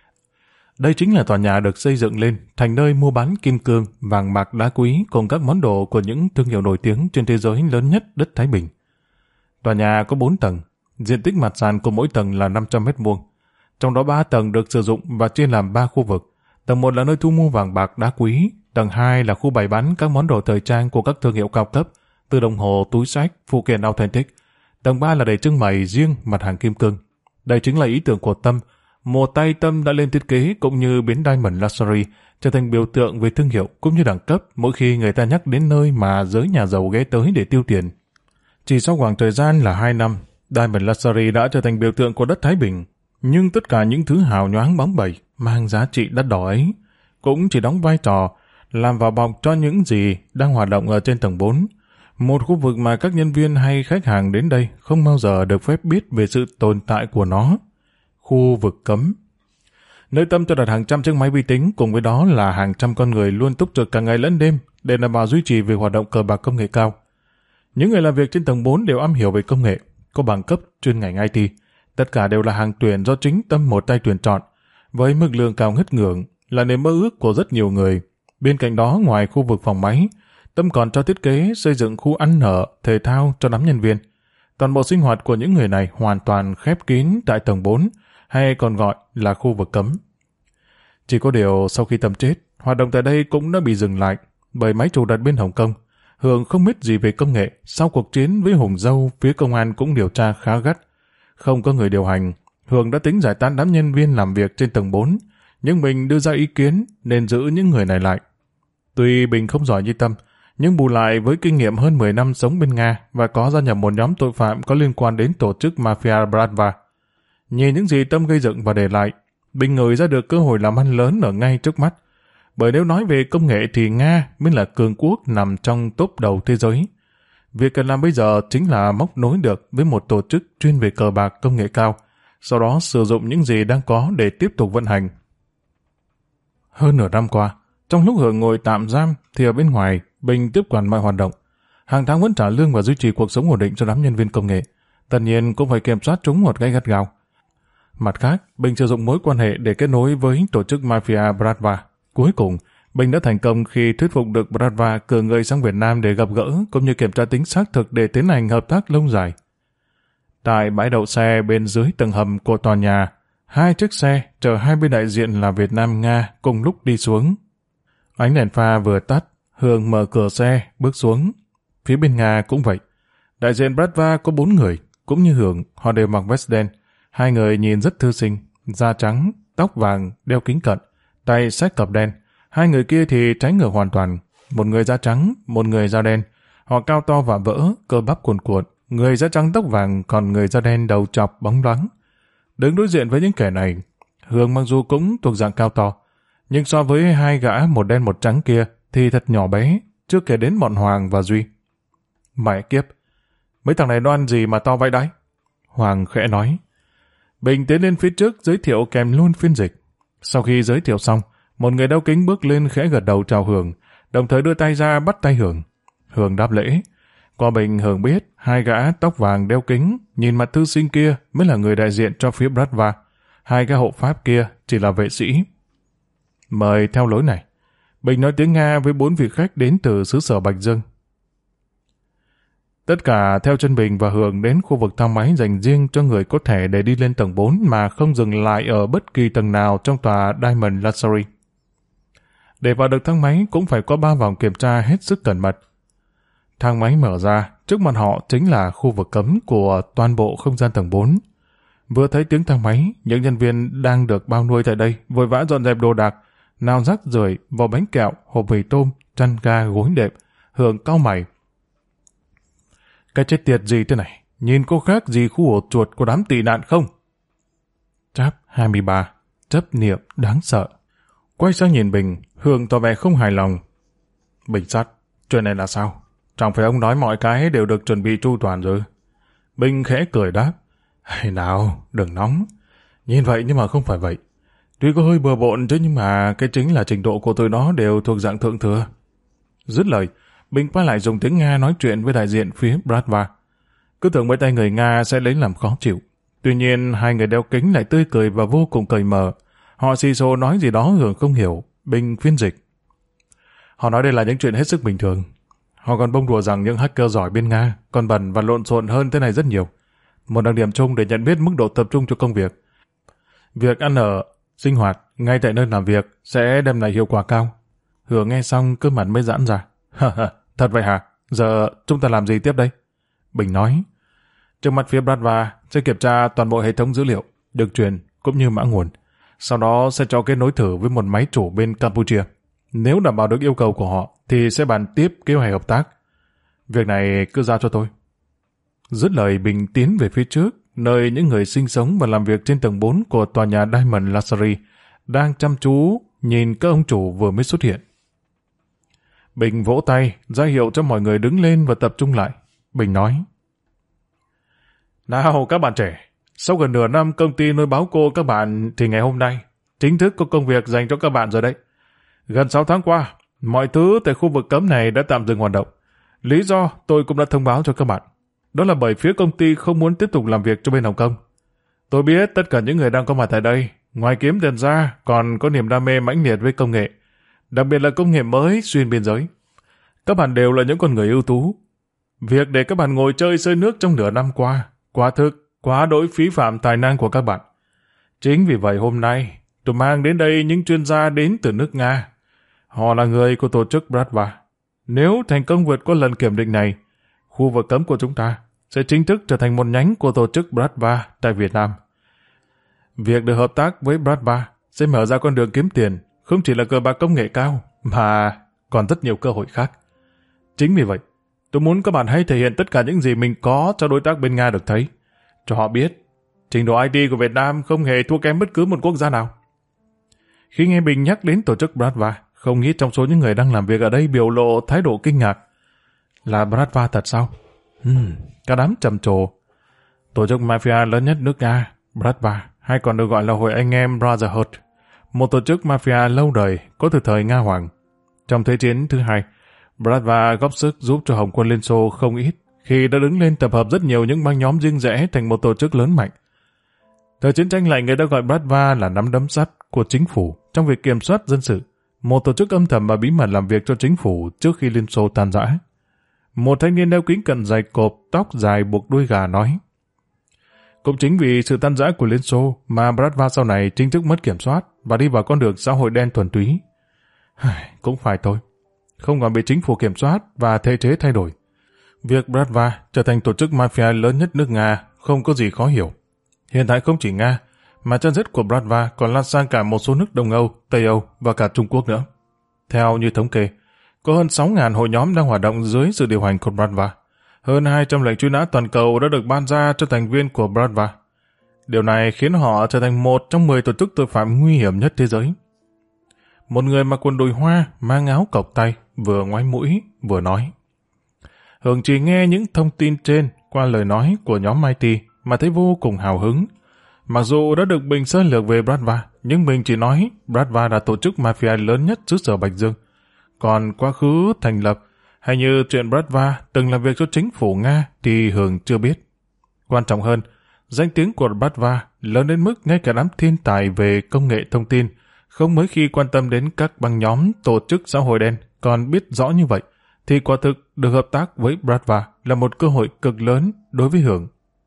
Đây chính là tòa nhà được xây dựng lên thành nơi mua bán kim cương, vàng bạc đá quý cùng các món đồ của những thương hiệu nổi tiếng trên thế giới lớn nhất đất Thái Bình. Tòa nhà có 4 tầng, diện tích mặt sàn của mỗi tầng là 500 m². Trong đó 3 tầng được sử dụng và chia làm 3 khu vực. Tầng 1 là nơi thu mua vàng bạc đá quý, tầng 2 là khu bày bán các món đồ thời trang của các thương hiệu cao cấp, từ đồng hồ, túi xách, phụ kiện authentic. Tầng 3 là để trưng bày riêng mặt hàng kim cương. Đây chính là ý tưởng của Tâm. Một tay Tâm đã lên thiết kế cũng như biến Diamond Luxury trở thành biểu tượng về thương hiệu cũng như đẳng cấp mỗi khi người ta nhắc đến nơi mà giới nhà giàu ghé tới để tiêu tiền. Chỉ sau khoảng thời gian là 2 năm, Diamond Luxury đã trở thành biểu tượng của đất Thái Bình. Nhưng tất cả những thứ hào nhoáng bóng bẩy, mang giá trị đắt đỏ ấy, cũng chỉ đóng vai trò làm vỏ bọc cho những gì đang hoạt động ở trên tầng 4. Một khu vực mà các nhân viên hay khách hàng đến đây không bao giờ được phép biết về sự tồn tại của nó. Khu vực cấm. Nơi Tâm cho đặt hàng trăm chiếc máy vi tính, cùng với đó là hàng trăm con người luôn túc trực cả ngày lẫn đêm để đảm bảo duy trì việc hoạt động cờ bạc công nghệ cao. Những người làm việc trên tầng 4 đều am hiểu về công nghệ, có bằng cấp chuyên ngành IT. Tất cả đều là hàng tuyển do chính Tâm một tay tuyển chọn, với mức lương cao ngất ngưởng, là niềm mơ ước của rất nhiều người. Bên cạnh đó, ngoài khu vực phòng máy, Tâm còn cho thiết kế xây dựng khu ăn ở, thể thao cho đám nhân viên. Toàn bộ sinh hoạt của những người này hoàn toàn khép kín tại tầng 4, hay còn gọi là khu vực cấm. Chỉ có điều sau khi Tâm chết, hoạt động tại đây cũng đã bị dừng lại bởi máy chủ đặt bên Hồng Kông. Hường không biết gì về công nghệ, sau cuộc chiến với Hùng Dâu, phía công an cũng điều tra khá gắt. Không có người điều hành, Hường đã tính giải tán đám nhân viên làm việc trên tầng 4, nhưng mình đưa ra ý kiến nên giữ những người này lại. Tuy Bình không giỏi như Tâm, nhưng bù lại với kinh nghiệm hơn 10 năm sống bên Nga và có gia nhập một nhóm tội phạm có liên quan đến tổ chức Mafia Bratva. Nhìn những gì Tâm gây dựng và để lại, Bình ngửi ra được cơ hội làm ăn lớn ở ngay trước mắt. Bởi nếu nói về công nghệ thì Nga mới là cường quốc nằm trong top đầu thế giới. Việc cần làm bây giờ chính là móc nối được với một tổ chức chuyên về cờ bạc công nghệ cao, sau đó sử dụng những gì đang có để tiếp tục vận hành. Hơn nửa năm qua, trong lúc Hường ngồi tạm giam thì ở bên ngoài, Bình tiếp quản mọi hoạt động. Hàng tháng vẫn trả lương và duy trì cuộc sống ổn định cho đám nhân viên công nghệ. Tất nhiên cũng phải kiểm soát chúng một cách gắt gao. Mặt khác, Bình sử dụng mối quan hệ để kết nối với tổ chức Mafia Bratva. Cuối cùng, Bình đã thành công khi thuyết phục được Bratva cử người sang Việt Nam để gặp gỡ cũng như kiểm tra tính xác thực để tiến hành hợp tác lâu dài. Tại bãi đậu xe bên dưới tầng hầm của tòa nhà, 2 chiếc xe chở 2 bên đại diện là Việt Nam Nga cùng lúc đi xuống. Ánh đèn pha vừa tắt, Hường mở cửa xe, bước xuống. Phía bên Nga cũng vậy. Đại diện Bratva có 4 người, cũng như Hường, họ đều mặc vest đen. 2 người nhìn rất thư sinh, da trắng, tóc vàng, đeo kính cận, tay xách cặp đen. 2 người kia thì trái ngược hoàn toàn. Một người da trắng, một người da đen. Họ cao to và vỡ, cơ bắp cuồn cuộn. Người da trắng tóc vàng, còn người da đen đầu trọc bóng loáng. Đứng đối diện với những kẻ này, Hường mặc dù cũng thuộc dạng cao to, nhưng so với 2 gã một đen một trắng kia thì thật nhỏ bé, chưa kể đến bọn Hoàng và Duy. Mẹ kiếp, mấy thằng này nó ăn gì mà to vậy đấy? Hoàng khẽ nói. Bình tiến lên phía trước giới thiệu kèm luôn phiên dịch. Sau khi giới thiệu xong, một người đeo kính bước lên khẽ gật đầu chào Hường, đồng thời đưa tay ra bắt tay Hường. Hường đáp lễ. Qua Bình, Hường biết 2 gã tóc vàng đeo kính, nhìn mặt thư sinh kia mới là người đại diện cho phía Bratva. 2 gã hộ pháp kia chỉ là vệ sĩ. Mời theo lối này. Bình nói tiếng Nga với 4 vị khách đến từ xứ sở Bạch Dương. Tất cả theo chân Bình và Hường đến khu vực thang máy dành riêng cho người có thẻ để đi lên tầng 4 mà không dừng lại ở bất kỳ tầng nào trong tòa Diamond Luxury. Để vào được thang máy cũng phải có 3 vòng kiểm tra hết sức cẩn mật. Thang máy mở ra, trước mặt họ chính là khu vực cấm của toàn bộ không gian tầng 4. Vừa thấy tiếng thang máy, những nhân viên đang được bao nuôi tại đây vội vã dọn dẹp đồ đạc, nào rác rưởi, vỏ bánh kẹo, hộp mì tôm, chăn ga, gối đệm. Hường cau mày. Cái chết tiệt gì thế này? Nhìn có khác gì khu ổ chuột của đám tị nạn không? Chap 23. Chấp niệm đáng sợ. Quay sang nhìn Bình, Hường tỏ vẻ không hài lòng. Bình sát, chuyện này là sao? Chẳng phải ông nói mọi cái đều được chuẩn bị chu toàn rồi. Bình khẽ cười đáp. Nào, đừng nóng. Nhìn vậy nhưng mà không phải vậy. Tuy có hơi bừa bộn chứ nhưng mà cái chính là trình độ của tụi nó đều thuộc dạng thượng thừa. Dứt lời, Bình quay lại dùng tiếng Nga nói chuyện với đại diện phía Bratva. Cứ tưởng mấy tay người Nga sẽ lấy làm khó chịu. Tuy nhiên, 2 người đeo kính lại tươi cười và vô cùng cởi mở. Họ xì xồ nói gì đó Hường không hiểu. Bình phiên dịch. Họ nói đây là những chuyện hết sức bình thường. Họ còn bông đùa rằng những hacker giỏi bên Nga còn bẩn và lộn xộn hơn thế này rất nhiều. Một đặc điểm chung để nhận biết mức độ tập trung cho công việc. Việc ăn ở, sinh hoạt ngay tại nơi làm việc sẽ đem lại hiệu quả cao. Hường nghe xong cơ mặt mới giãn ra. Thật vậy hả? Giờ chúng ta làm gì tiếp đây? Bình nói. Trước mặt phía Bratva sẽ kiểm tra toàn bộ hệ thống dữ liệu, được truyền cũng như mã nguồn. Sau đó sẽ cho kết nối thử với một máy chủ bên Campuchia. Nếu đảm bảo được yêu cầu của họ thì sẽ bàn tiếp kế hoạch hợp tác. Việc này cứ giao cho tôi. Dứt lời, Bình tiến về phía trước, nơi những người sinh sống và làm việc trên tầng 4 của tòa nhà Diamond Luxury đang chăm chú nhìn các ông chủ vừa mới xuất hiện. Bình vỗ tay, ra hiệu cho mọi người đứng lên và tập trung lại. Bình nói. Nào các bạn trẻ, sau gần nửa năm công ty nuôi báo cô các bạn thì ngày hôm nay chính thức có công việc dành cho các bạn rồi đấy. Gần 6 tháng qua, mọi thứ tại khu vực cấm này đã tạm dừng hoạt động. Lý do tôi cũng đã thông báo cho các bạn. Đó là bởi phía công ty không muốn tiếp tục làm việc cho bên Hồng Kông. Tôi biết tất cả những người đang có mặt tại đây, ngoài kiếm tiền ra còn có niềm đam mê mãnh liệt với công nghệ, đặc biệt là công nghệ mới xuyên biên giới. Các bạn đều là những con người ưu tú. Việc để các bạn ngồi chơi xơi nước trong nửa năm qua, quả thực quá đỗi phí phạm tài năng của các bạn. Chính vì vậy hôm nay, tôi mang đến đây những chuyên gia đến từ nước Nga. Họ là người của tổ chức Bratva. Nếu thành công vượt qua lần kiểm định này, khu vực cấm của chúng ta sẽ chính thức trở thành một nhánh của tổ chức Bratva tại Việt Nam. Việc được hợp tác với Bratva sẽ mở ra con đường kiếm tiền, không chỉ là cờ bạc công nghệ cao, mà còn rất nhiều cơ hội khác. Chính vì vậy, tôi muốn các bạn hãy thể hiện tất cả những gì mình có cho đối tác bên Nga được thấy, cho họ biết trình độ IT của Việt Nam không hề thua kém bất cứ một quốc gia nào. Khi nghe Bình nhắc đến tổ chức Bratva, không ít trong số những người đang làm việc ở đây biểu lộ thái độ kinh ngạc. Là Bratva thật sao? Cả đám trầm trồ. Tổ chức mafia lớn nhất nước Nga, Bratva, hay còn được gọi là Hội Anh Em Brotherhood, một tổ chức mafia lâu đời có từ thời Nga Hoàng. Trong Thế chiến thứ hai, Bratva góp sức giúp cho Hồng quân Liên Xô không ít khi đã đứng lên tập hợp rất nhiều những băng nhóm riêng rẽ thành một tổ chức lớn mạnh. Thời chiến tranh lạnh, người ta gọi Bratva là nắm đấm sắt của chính phủ trong việc kiểm soát dân sự, một tổ chức âm thầm và bí mật làm việc cho chính phủ trước khi Liên Xô tan rã. Một thanh niên đeo kính cận dày cộp, tóc dài buộc đuôi gà nói: cũng chính vì sự tan rã của Liên Xô mà Bratva sau này chính thức mất kiểm soát và đi vào con đường xã hội đen thuần túy. Cũng phải thôi, không còn bị chính phủ kiểm soát và thể chế thay đổi. Việc Bratva trở thành tổ chức mafia lớn nhất nước Nga không có gì khó hiểu. Hiện tại không chỉ Nga, mà chân rết của Bratva còn lan sang cả một số nước Đông Âu, Tây Âu và cả Trung Quốc nữa. Theo như thống kê, có hơn 6.000 hội nhóm đang hoạt động dưới sự điều hành của Bratva. Hơn 200 lệnh truy nã toàn cầu đã được ban ra cho thành viên của Bratva. Điều này khiến họ trở thành một trong 10 tổ chức tội phạm nguy hiểm nhất thế giới. Một người mặc quần đùi hoa, mang áo cộc tay, vừa ngoái mũi, vừa nói: Hường chỉ nghe những thông tin trên qua lời nói của nhóm IT mà thấy vô cùng hào hứng. Mặc dù đã được Bình sơ lược về Bratva, nhưng mình chỉ nói Bratva là tổ chức mafia lớn nhất xứ sở Bạch Dương. Còn quá khứ thành lập, hay như chuyện Bratva từng làm việc cho chính phủ Nga thì Hường chưa biết. Quan trọng hơn, danh tiếng của Bratva lớn đến mức ngay cả đám thiên tài về công nghệ thông tin không mấy khi quan tâm đến các băng nhóm tổ chức xã hội đen còn biết rõ như vậy, thì quả thực được hợp tác với Bratva là một cơ hội cực lớn đối với Hường.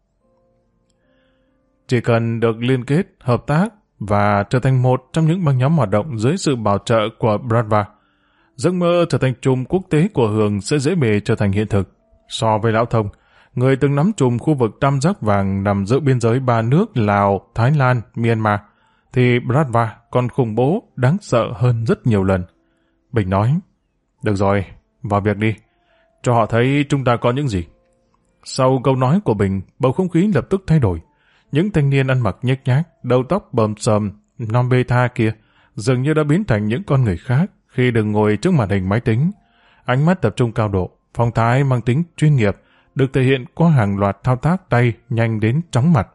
Chỉ cần được liên kết, hợp tác và trở thành một trong những băng nhóm hoạt động dưới sự bảo trợ của Bratva, giấc mơ trở thành trùm quốc tế của Hường sẽ dễ bề trở thành hiện thực. So với Lão Thông, người từng nắm trùm khu vực tam giác vàng nằm giữa biên giới ba nước Lào, Thái Lan, Myanmar, thì Bratva còn khủng bố, đáng sợ hơn rất nhiều lần. Bình nói: được rồi, vào việc đi, cho họ thấy chúng ta có những gì. Sau câu nói của Bình, bầu không khí lập tức thay đổi. Những thanh niên ăn mặc nhếch nhác, đầu tóc bờm sờm, non bê tha kia, dường như đã biến thành những con người khác khi được ngồi trước màn hình máy tính. Ánh mắt tập trung cao độ, phong thái mang tính chuyên nghiệp, được thể hiện qua hàng loạt thao tác tay nhanh đến chóng mặt.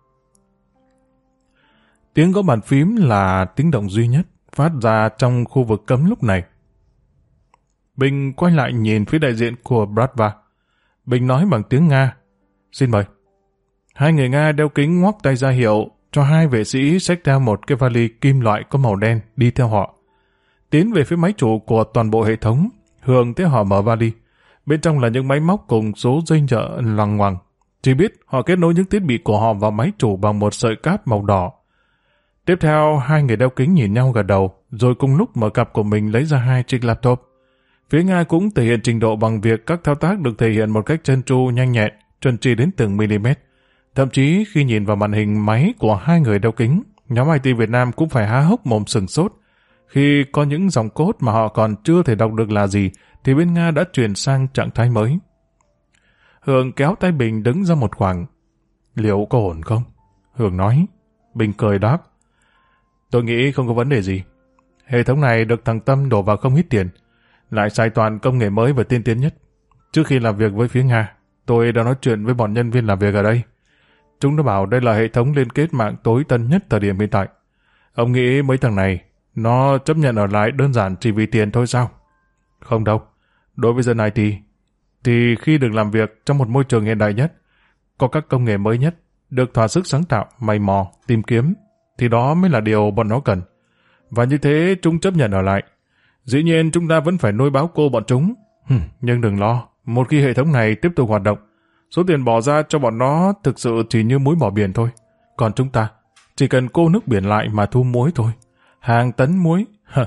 Tiếng gõ bàn phím là tiếng động duy nhất phát ra trong khu vực cấm lúc này. Bình quay lại nhìn phía đại diện của Bratva. Bình nói bằng tiếng Nga: xin mời. Hai người Nga đeo kính ngoắc tay ra hiệu cho hai vệ sĩ xách theo một cái vali kim loại có màu đen đi theo họ. Tiến về phía máy chủ của toàn bộ hệ thống, Hường thấy họ mở vali. Bên trong là những máy móc cùng số dây nhợ loằng ngoằng. Chỉ biết họ kết nối những thiết bị của họ vào máy chủ bằng một sợi cáp màu đỏ. Tiếp theo, hai người đeo kính nhìn nhau gật đầu, rồi cùng lúc mở cặp của mình lấy ra hai chiếc laptop. Phía Nga cũng thể hiện trình độ bằng việc các thao tác được thể hiện một cách trơn tru, nhanh nhẹn, chuẩn chỉ đến từng mm. Thậm chí khi nhìn vào màn hình máy của hai người đeo kính, nhóm IT Việt Nam cũng phải há hốc mồm sừng sốt. Khi có những dòng code mà họ còn chưa thể đọc được là gì, thì bên Nga đã chuyển sang trạng thái mới. Hường kéo tay Bình đứng ra một khoảng. Liệu có ổn không? Hường nói. Bình cười đáp: tôi nghĩ không có vấn đề gì. Hệ thống này được thằng Tâm đổ vào không ít tiền, lại xài toàn công nghệ mới và tiên tiến nhất. Trước khi làm việc với phía Nga, tôi đã nói chuyện với bọn nhân viên làm việc ở đây. Chúng đã bảo đây là hệ thống liên kết mạng tối tân nhất thời điểm hiện tại. Ông nghĩ mấy thằng này nó chấp nhận ở lại đơn giản chỉ vì tiền thôi sao? Không đâu. Đối với dân IT, thì khi được làm việc trong một môi trường hiện đại nhất, có các công nghệ mới nhất, được thỏa sức sáng tạo, mày mò, tìm kiếm, thì đó mới là điều bọn nó cần. Và như thế chúng chấp nhận ở lại. Dĩ nhiên chúng ta vẫn phải nuôi báo cô bọn chúng, Nhưng đừng lo, một khi hệ thống này tiếp tục hoạt động, số tiền bỏ ra cho bọn nó thực sự chỉ như muối bỏ biển thôi. Còn chúng ta, chỉ cần cô nước biển lại mà thu muối thôi. Hàng tấn muối.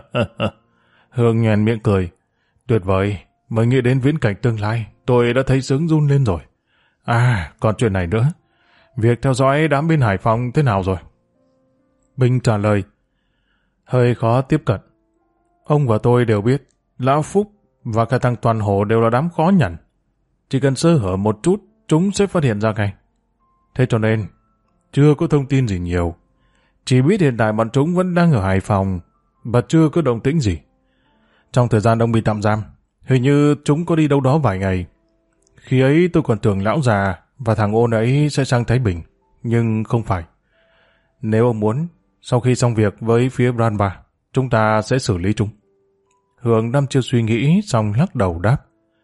Hương nhoẻn miệng cười. Tuyệt vời, mới nghĩ đến viễn cảnh tương lai, tôi đã thấy sướng run lên rồi. À, còn chuyện này nữa. Việc theo dõi đám bên Hải Phòng thế nào rồi? Bình trả lời. Hơi khó tiếp cận. Ông và tôi đều biết, Lão Phúc và cả thằng Toàn Hổ đều là đám khó nhằn. Chỉ cần sơ hở một chút, chúng sẽ phát hiện ra ngay. Thế cho nên, chưa có thông tin gì nhiều. Chỉ biết hiện tại bọn chúng vẫn đang ở Hải Phòng và chưa có động tĩnh gì. Trong thời gian ông bị tạm giam, hình như chúng có đi đâu đó vài ngày. Khi ấy tôi còn tưởng lão già và thằng Ôn ấy sẽ sang Thái Bình, nhưng không phải. Nếu ông muốn, sau khi xong việc với phía Branba, chúng ta sẽ xử lý chúng. Hương đăm chiêu suy nghĩ xong lắc đầu đáp.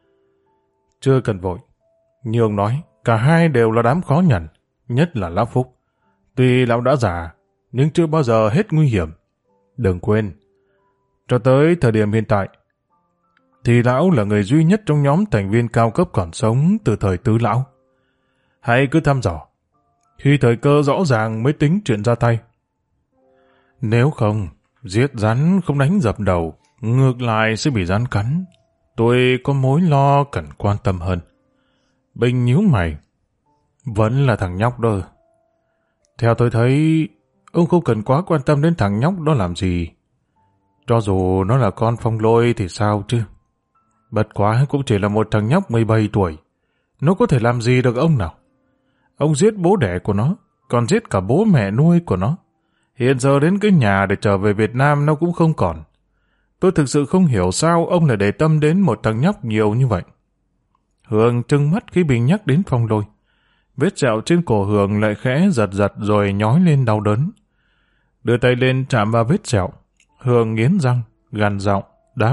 Chưa cần vội. Như ông nói, cả hai đều là đám khó nhằn, nhất là Lão Phúc. Tuy lão đã già, nhưng chưa bao giờ hết nguy hiểm. Đừng quên, cho tới thời điểm hiện tại, thì lão là người duy nhất trong nhóm thành viên cao cấp còn sống từ thời tứ lão. Hãy cứ thăm dò. Khi thời cơ rõ ràng mới tính chuyện ra tay. Nếu không, giết rắn không đánh dập đầu, ngược lại sẽ bị rắn cắn. Tôi có mối lo cần quan tâm hơn. Bình nhíu mày. Vẫn là thằng nhóc đó. Theo tôi thấy, ông không cần quá quan tâm đến thằng nhóc đó làm gì. Cho dù nó là con Phong Lôi thì sao chứ. Bất quá cũng chỉ là một thằng nhóc 17 tuổi. Nó có thể làm gì được ông nào? Ông giết bố đẻ của nó, còn giết cả bố mẹ nuôi của nó. Hiện giờ đến cái nhà để trở về Việt Nam nó cũng không còn. Tôi thực sự không hiểu sao ông lại để tâm đến một thằng nhóc nhiều như vậy. Hương trừng mắt khi bị nhắc đến Phong Lôi. Vết sẹo trên cổ Hương lại khẽ giật giật rồi nhói lên đau đớn. Đưa tay lên chạm vào vết sẹo. Hương nghiến răng, gằn giọng, đáp.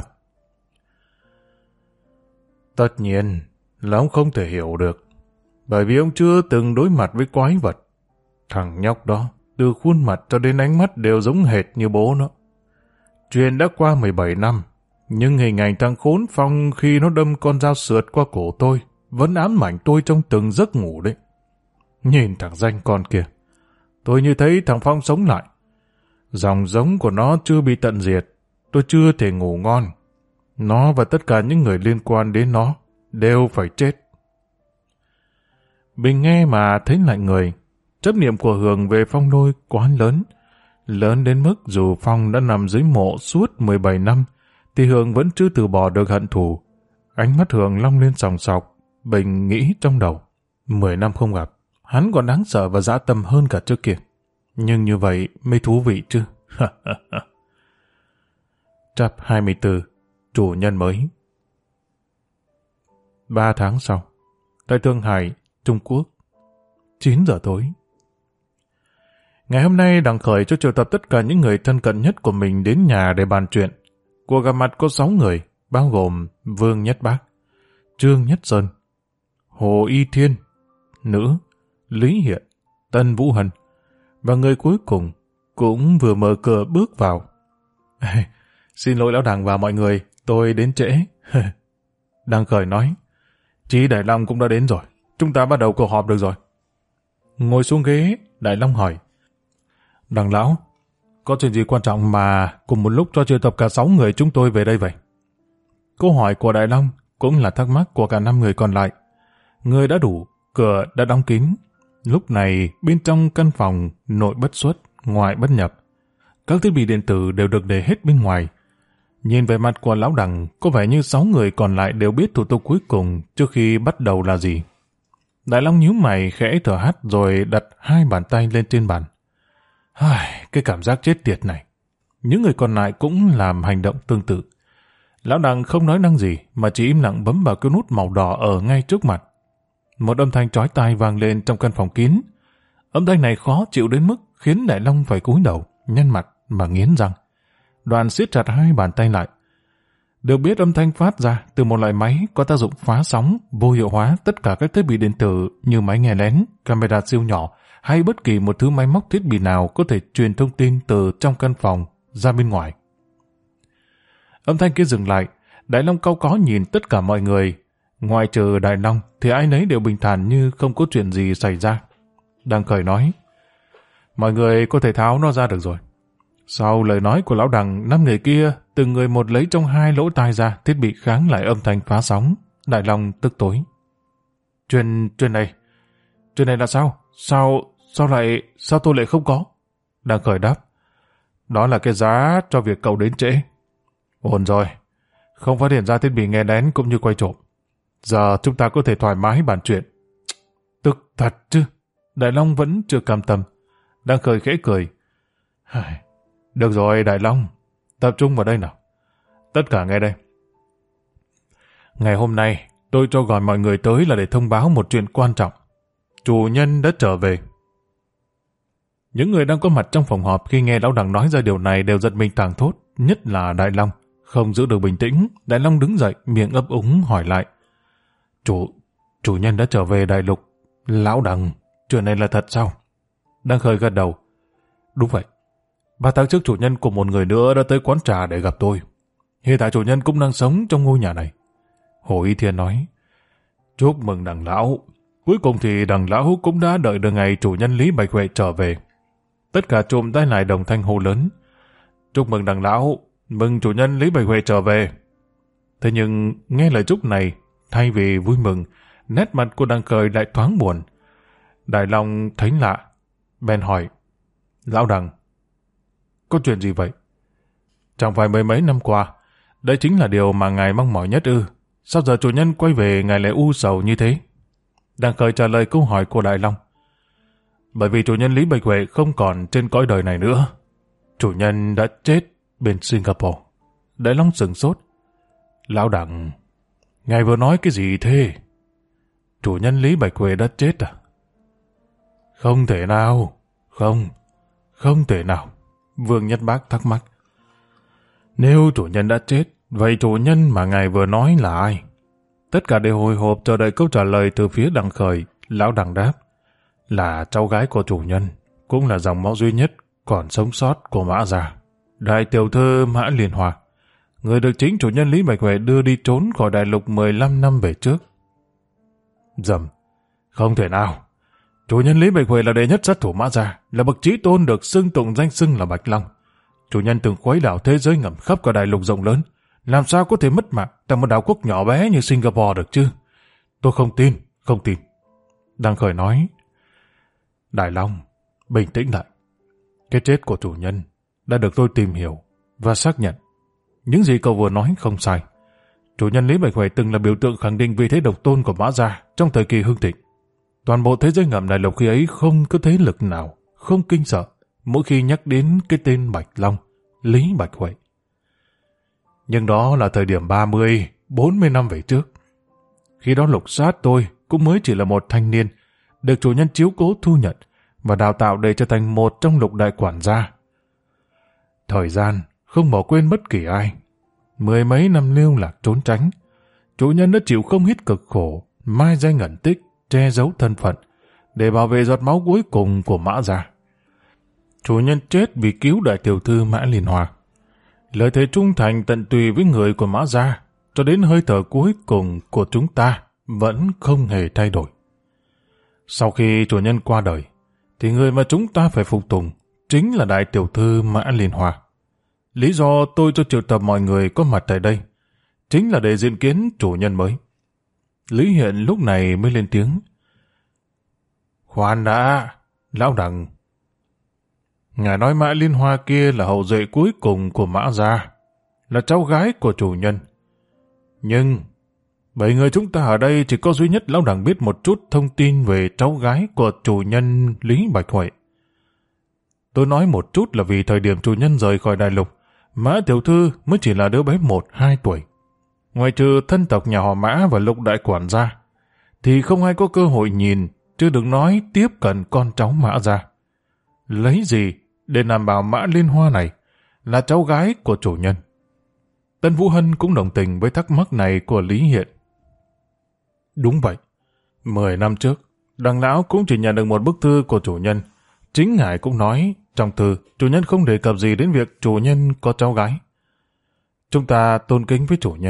Tất nhiên là ông không thể hiểu được. Bởi vì ông chưa từng đối mặt với quái vật. Thằng nhóc đó, từ khuôn mặt cho đến ánh mắt đều giống hệt như bố nó. Chuyện đã qua 17 năm, nhưng hình ảnh thằng khốn Phong khi nó đâm con dao sượt qua cổ tôi vẫn ám ảnh tôi trong từng giấc ngủ đấy. Nhìn thằng danh con kia, tôi như thấy thằng Phong sống lại. Dòng giống của nó chưa bị tận diệt, tôi chưa thể ngủ ngon. Nó và tất cả những người liên quan đến nó đều phải chết. Bình nghe mà thấy lạnh người. Chấp niệm của Hương về Phong Lôi quá lớn. Lớn đến mức dù Phong đã nằm dưới mộ suốt 17 năm, thì Hương vẫn chưa từ bỏ được hận thù. Ánh mắt Hương long lên sòng sọc. Bình nghĩ trong đầu. 10 năm không gặp, hắn còn đáng sợ và dã tâm hơn cả trước kia. Nhưng như vậy mới thú vị chứ. Chap 24. Chủ nhân mới. 3 tháng sau, tại Thượng Hải, Trung Quốc. 9 giờ tối. Ngày hôm nay Đặng Khởi cho triệu tập tất cả những người thân cận nhất của mình đến nhà để bàn chuyện. Cuộc gặp mặt có 6 người, bao gồm Vương Nhất Bác, Trương Nhất Sơn, Hồ Y Thiên, nữ, Lý Hiện, Tân Vũ Hân, và người cuối cùng cũng vừa mở cửa bước vào. Xin lỗi lão Đặng và mọi người, tôi đến trễ. Đặng Khởi nói, Chí Đại Long cũng đã đến rồi, chúng ta bắt đầu cuộc họp được rồi. Ngồi xuống ghế, Đại Long hỏi, Đặng lão, có chuyện gì quan trọng mà cùng một lúc cho triệu tập cả 6 người chúng tôi về đây vậy? Câu hỏi của Đại Long cũng là thắc mắc của cả 5 người còn lại. Người đã đủ, cửa đã đóng kín. Lúc này, bên trong căn phòng nội bất xuất, ngoại bất nhập. Các thiết bị điện tử đều được để hết bên ngoài. Nhìn về mặt của lão Đặng, có vẻ như 6 người còn lại đều biết thủ tục cuối cùng trước khi bắt đầu là gì. Đại Long nhíu mày khẽ thở hắt rồi đặt 2 bàn tay lên trên bàn. Cái cảm giác chết tiệt này. Những người còn lại cũng làm hành động tương tự. Lão Đặng không nói năng gì mà chỉ im lặng bấm vào cái nút màu đỏ ở ngay trước mặt. Một âm thanh chói tai vang lên trong căn phòng kín. Âm thanh này khó chịu đến mức khiến Đại Long phải cúi đầu, nhăn mặt mà nghiến răng. Đoàn siết chặt 2 bàn tay lại. Được biết âm thanh phát ra từ một loại máy có tác dụng phá sóng, vô hiệu hóa tất cả các thiết bị điện tử như máy nghe lén, camera siêu nhỏ hay bất kỳ một thứ máy móc thiết bị nào có thể truyền thông tin từ trong căn phòng ra bên ngoài. Âm thanh kia dừng lại, Đại Long cau có nhìn tất cả mọi người. Ngoại trừ Đại Long thì ai nấy đều bình thản như không có chuyện gì xảy ra. Đằng Khởi nói, mọi người có thể tháo nó ra được rồi. Sau lời nói của lão Đằng, 5 người kia từng người một lấy trong 2 lỗ tai ra thiết bị kháng lại âm thanh phá sóng. Đại Long tức tối. Chuyện này là sao? Sao tôi lại không có? Đằng Khởi đáp, đó là cái giá cho việc cậu đến trễ. Ổn rồi, không phát hiện ra thiết bị nghe lén cũng như quay trộm. Giờ chúng ta có thể thoải mái bàn chuyện. Tức thật chứ? Đại Long vẫn chưa cam tâm. Đằng Khởi khẽ cười. Được rồi Đại Long, tập trung vào đây nào. Tất cả nghe đây. Ngày hôm nay, tôi cho gọi mọi người tới là để thông báo một chuyện quan trọng. Chủ nhân đã trở về. Những người đang có mặt trong phòng họp khi nghe lão Đằng nói ra điều này đều giật mình thảng thốt, nhất là Đại Long. Không giữ được bình tĩnh, Đại Long đứng dậy, miệng ấp úng hỏi lại. Chủ nhân đã trở về đại lục. Lão Đằng, chuyện này là thật sao? Đằng Khởi gật đầu. Đúng vậy. 3 tháng trước chủ nhân cùng một người nữa đã tới quán trà để gặp tôi. Hiện tại chủ nhân cũng đang sống trong ngôi nhà này. Hồ Y Thiên nói. Chúc mừng Đằng lão. Cuối cùng thì Đằng lão cũng đã đợi được ngày chủ nhân Lý Bạch Huệ trở về. Tất cả trùm tay lại đồng thanh hô lớn. Chúc mừng Đằng lão, mừng chủ nhân Lý Bạch Huệ trở về. Thế nhưng nghe lời chúc này, thay vì vui mừng, nét mặt của Đằng Khởi lại thoáng buồn. Đại Long thấy lạ, bèn hỏi. Lão Đằng, có chuyện gì vậy? Chẳng phải mấy năm qua, đây chính là điều mà ngài mong mỏi nhất ư? Sao giờ chủ nhân quay về ngài lại u sầu như thế? Đằng Khởi trả lời câu hỏi của Đại Long. Bởi vì chủ nhân Lý Bạch Huệ không còn trên cõi đời này nữa. Chủ nhân đã chết bên Singapore. Đại Long sửng sốt. Lão Đằng, ngài vừa nói cái gì thế? Chủ nhân Lý Bạch Huệ đã chết à? Không thể nào. Không thể nào. Vương Nhất Bác thắc mắc. Nếu chủ nhân đã chết, vậy chủ nhân mà ngài vừa nói là ai? Tất cả đều hồi hộp chờ đợi câu trả lời từ phía Đằng Khởi. Lão Đằng đáp. Là cháu gái của chủ nhân, cũng là dòng máu duy nhất còn sống sót của Mã gia. Đại tiểu thư Mã Liên Hoa, người được chính chủ nhân Lý Bạch Huệ đưa đi trốn khỏi đại lục 15 năm về trước. Dầm, không thể nào. Chủ nhân Lý Bạch Huệ là đệ nhất sát thủ Mã gia, là bậc chí tôn được xưng tụng danh xưng là Bạch Long. Chủ nhân từng khuấy đảo thế giới ngầm khắp cả đại lục rộng lớn, làm sao có thể mất mạng tại một đảo quốc nhỏ bé như Singapore được chứ? Tôi không tin. Đằng Khởi nói. Đại Long, bình tĩnh lại. Cái chết của chủ nhân đã được tôi tìm hiểu và xác nhận. Những gì cậu vừa nói không sai. Chủ nhân Lý Bạch Huệ từng là biểu tượng khẳng định vị thế độc tôn của Mã gia trong thời kỳ hưng thịnh. Toàn bộ thế giới ngầm đại lục khi ấy không có thế lực nào không kinh sợ mỗi khi nhắc đến cái tên Bạch Long, Lý Bạch Huệ. Nhưng đó là thời điểm 30, 40 năm về trước. Khi đó Lục Sát tôi cũng mới chỉ là một thanh niên, được chủ nhân chiếu cố thu nhận và đào tạo để trở thành một trong lục đại quản gia. Thời gian không bỏ quên bất kỳ ai. 10 mấy năm lưu lạc trốn tránh, chủ nhân đã chịu không ít cực khổ, mai danh ẩn tích, che giấu thân phận, để bảo vệ giọt máu cuối cùng của Mã gia. Chủ nhân chết vì cứu đại tiểu thư Mã Liên Hoa. Lời thề trung thành tận tùy với người của Mã gia, cho đến hơi thở cuối cùng của chúng ta vẫn không hề thay đổi. Sau khi chủ nhân qua đời, thì người mà chúng ta phải phục tùng chính là đại tiểu thư Mã Liên Hoa. Lý do tôi cho triệu tập mọi người có mặt tại đây chính là để diện kiến chủ nhân mới. Lý Hiện lúc này mới lên tiếng. Khoan đã, Lão Đằng. Ngài nói Mã Liên Hoa kia là hậu duệ cuối cùng của Mã gia, là cháu gái của chủ nhân. Nhưng 7 người chúng ta ở đây chỉ có duy nhất Lão Đằng biết một chút thông tin về cháu gái của chủ nhân Lý Bạch Huệ. Tôi nói một chút là vì thời điểm chủ nhân rời khỏi đại lục, Mã tiểu thư mới chỉ là đứa bé 1-2 tuổi. Ngoài trừ thân tộc nhà họ Mã và lục đại quản gia, thì không ai có cơ hội nhìn, chứ đừng nói tiếp cận con cháu Mã gia. Lấy gì để đảm bảo Mã Liên Hoa này là cháu gái của chủ nhân? Tân Vũ Hân cũng đồng tình với thắc mắc này của Lý Hiện. Đúng vậy. 10 năm trước, Đằng lão cũng chỉ nhận được một bức thư của chủ nhân. Chính ngài cũng nói, trong thư, chủ nhân không đề cập gì đến việc chủ nhân có cháu gái. Chúng ta tôn kính với chủ nhân,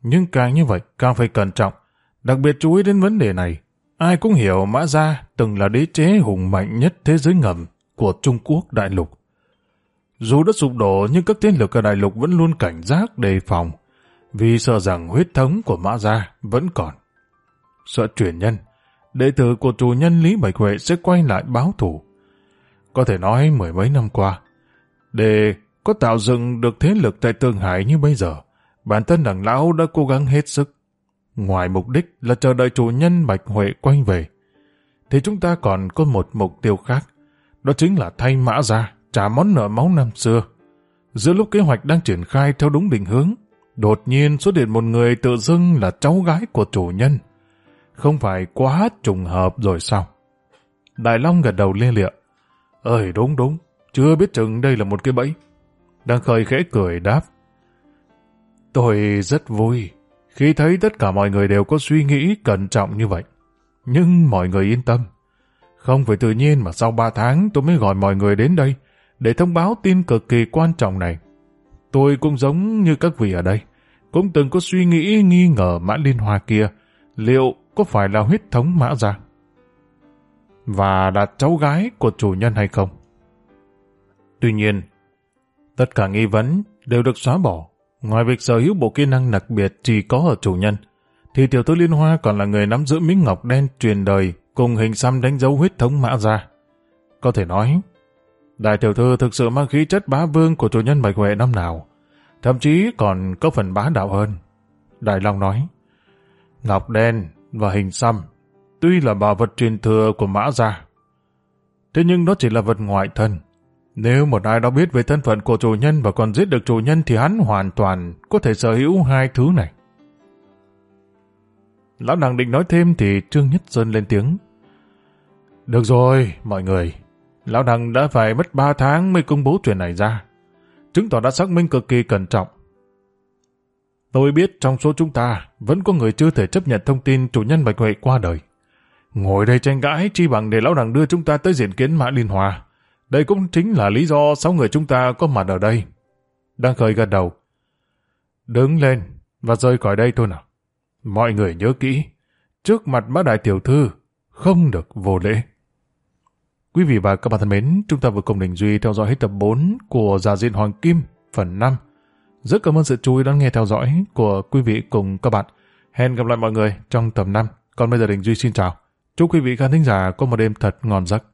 Nhưng càng như vậy, càng phải cẩn trọng. Đặc biệt chú ý đến vấn đề này. Ai cũng hiểu Mã Gia từng là đế chế hùng mạnh nhất thế giới ngầm của Trung Quốc đại lục. Dù đã sụp đổ nhưng các thế lực ở đại lục vẫn luôn cảnh giác đề phòng, vì sợ rằng huyết thống của Mã Gia vẫn còn. Sợ truyền nhân, đệ tử của chủ nhân Lý Bạch Huệ sẽ quay lại báo thù. Có thể nói mười mấy năm qua, để có tạo dựng được thế lực tại Tương Hải như bây giờ, bản thân đảng lão đã cố gắng hết sức. Ngoài mục đích là chờ đợi chủ nhân Bạch Huệ quay về, thì chúng ta còn có một mục tiêu khác, đó chính là thay Mã Gia trả món nợ máu năm xưa. Giữa lúc kế hoạch đang triển khai theo đúng định hướng, đột nhiên xuất hiện một người tự xưng là cháu gái của chủ nhân. Không phải quá trùng hợp rồi sao? Đại Long gật đầu lia lịa. Đúng, chưa biết chừng đây là một cái bẫy. Đang Khởi khẽ cười đáp. Tôi rất vui khi thấy tất cả mọi người đều có suy nghĩ cẩn trọng như vậy. Nhưng mọi người yên tâm. Không phải tự nhiên mà sau 3 tháng tôi mới gọi mọi người đến đây để thông báo tin cực kỳ quan trọng này. Tôi cũng giống như các vị ở đây, cũng từng có suy nghĩ nghi ngờ Mã Liên Hoa kia liệu có phải là huyết thống Mã Gia và là cháu gái của chủ nhân hay không. Tuy nhiên, tất cả nghi vấn đều được xóa bỏ. Ngoài việc sở hữu bộ kỹ năng đặc biệt chỉ có ở chủ nhân, thì tiểu thư Liên Hoa còn là người nắm giữ miếng ngọc đen truyền đời cùng hình xăm đánh dấu huyết thống Mã Gia. Có thể nói, đại tiểu thư thực sự mang khí chất bá vương của chủ nhân Bạch Huệ năm nào, thậm chí còn có phần bá đạo hơn. Đại Long nói, ngọc đen và hình xăm tuy là bảo vật truyền thừa của Mã Gia, thế nhưng đó chỉ là vật ngoại thân. Nếu một ai đó biết về thân phận của chủ nhân và còn giết được chủ nhân thì hắn hoàn toàn có thể sở hữu hai thứ này. Lão Đằng định nói thêm thì Trương Nhất Sơn lên tiếng. Được rồi, mọi người. Lão Đằng đã phải mất 3 tháng mới công bố chuyện này ra, chứng tỏ đã xác minh cực kỳ cẩn trọng. Tôi biết trong số chúng ta vẫn có người chưa thể chấp nhận thông tin chủ nhân Bạch Huệ qua đời. Ngồi đây tranh cãi chi bằng để Lão Đằng đưa chúng ta tới diện kiến Mã Liên Hoa. Đây cũng chính là lý do 6 người chúng ta có mặt ở đây. Đang Khởi gật đầu. Đứng lên và rời khỏi đây thôi nào. Mọi người nhớ kỹ, trước mặt Mã đại tiểu thư không được vô lễ. Quý vị và các bạn thân mến, chúng ta vừa cùng Đình Duy theo dõi hết tập 4 của Giả Diện Hoàng Kim phần 5. Rất cảm ơn sự chú ý đón nghe theo dõi của quý vị cùng các bạn. Hẹn gặp lại mọi người trong tập 5. Còn bây giờ Đình Duy xin chào. Chúc quý vị khán thính giả có một đêm thật ngon giấc.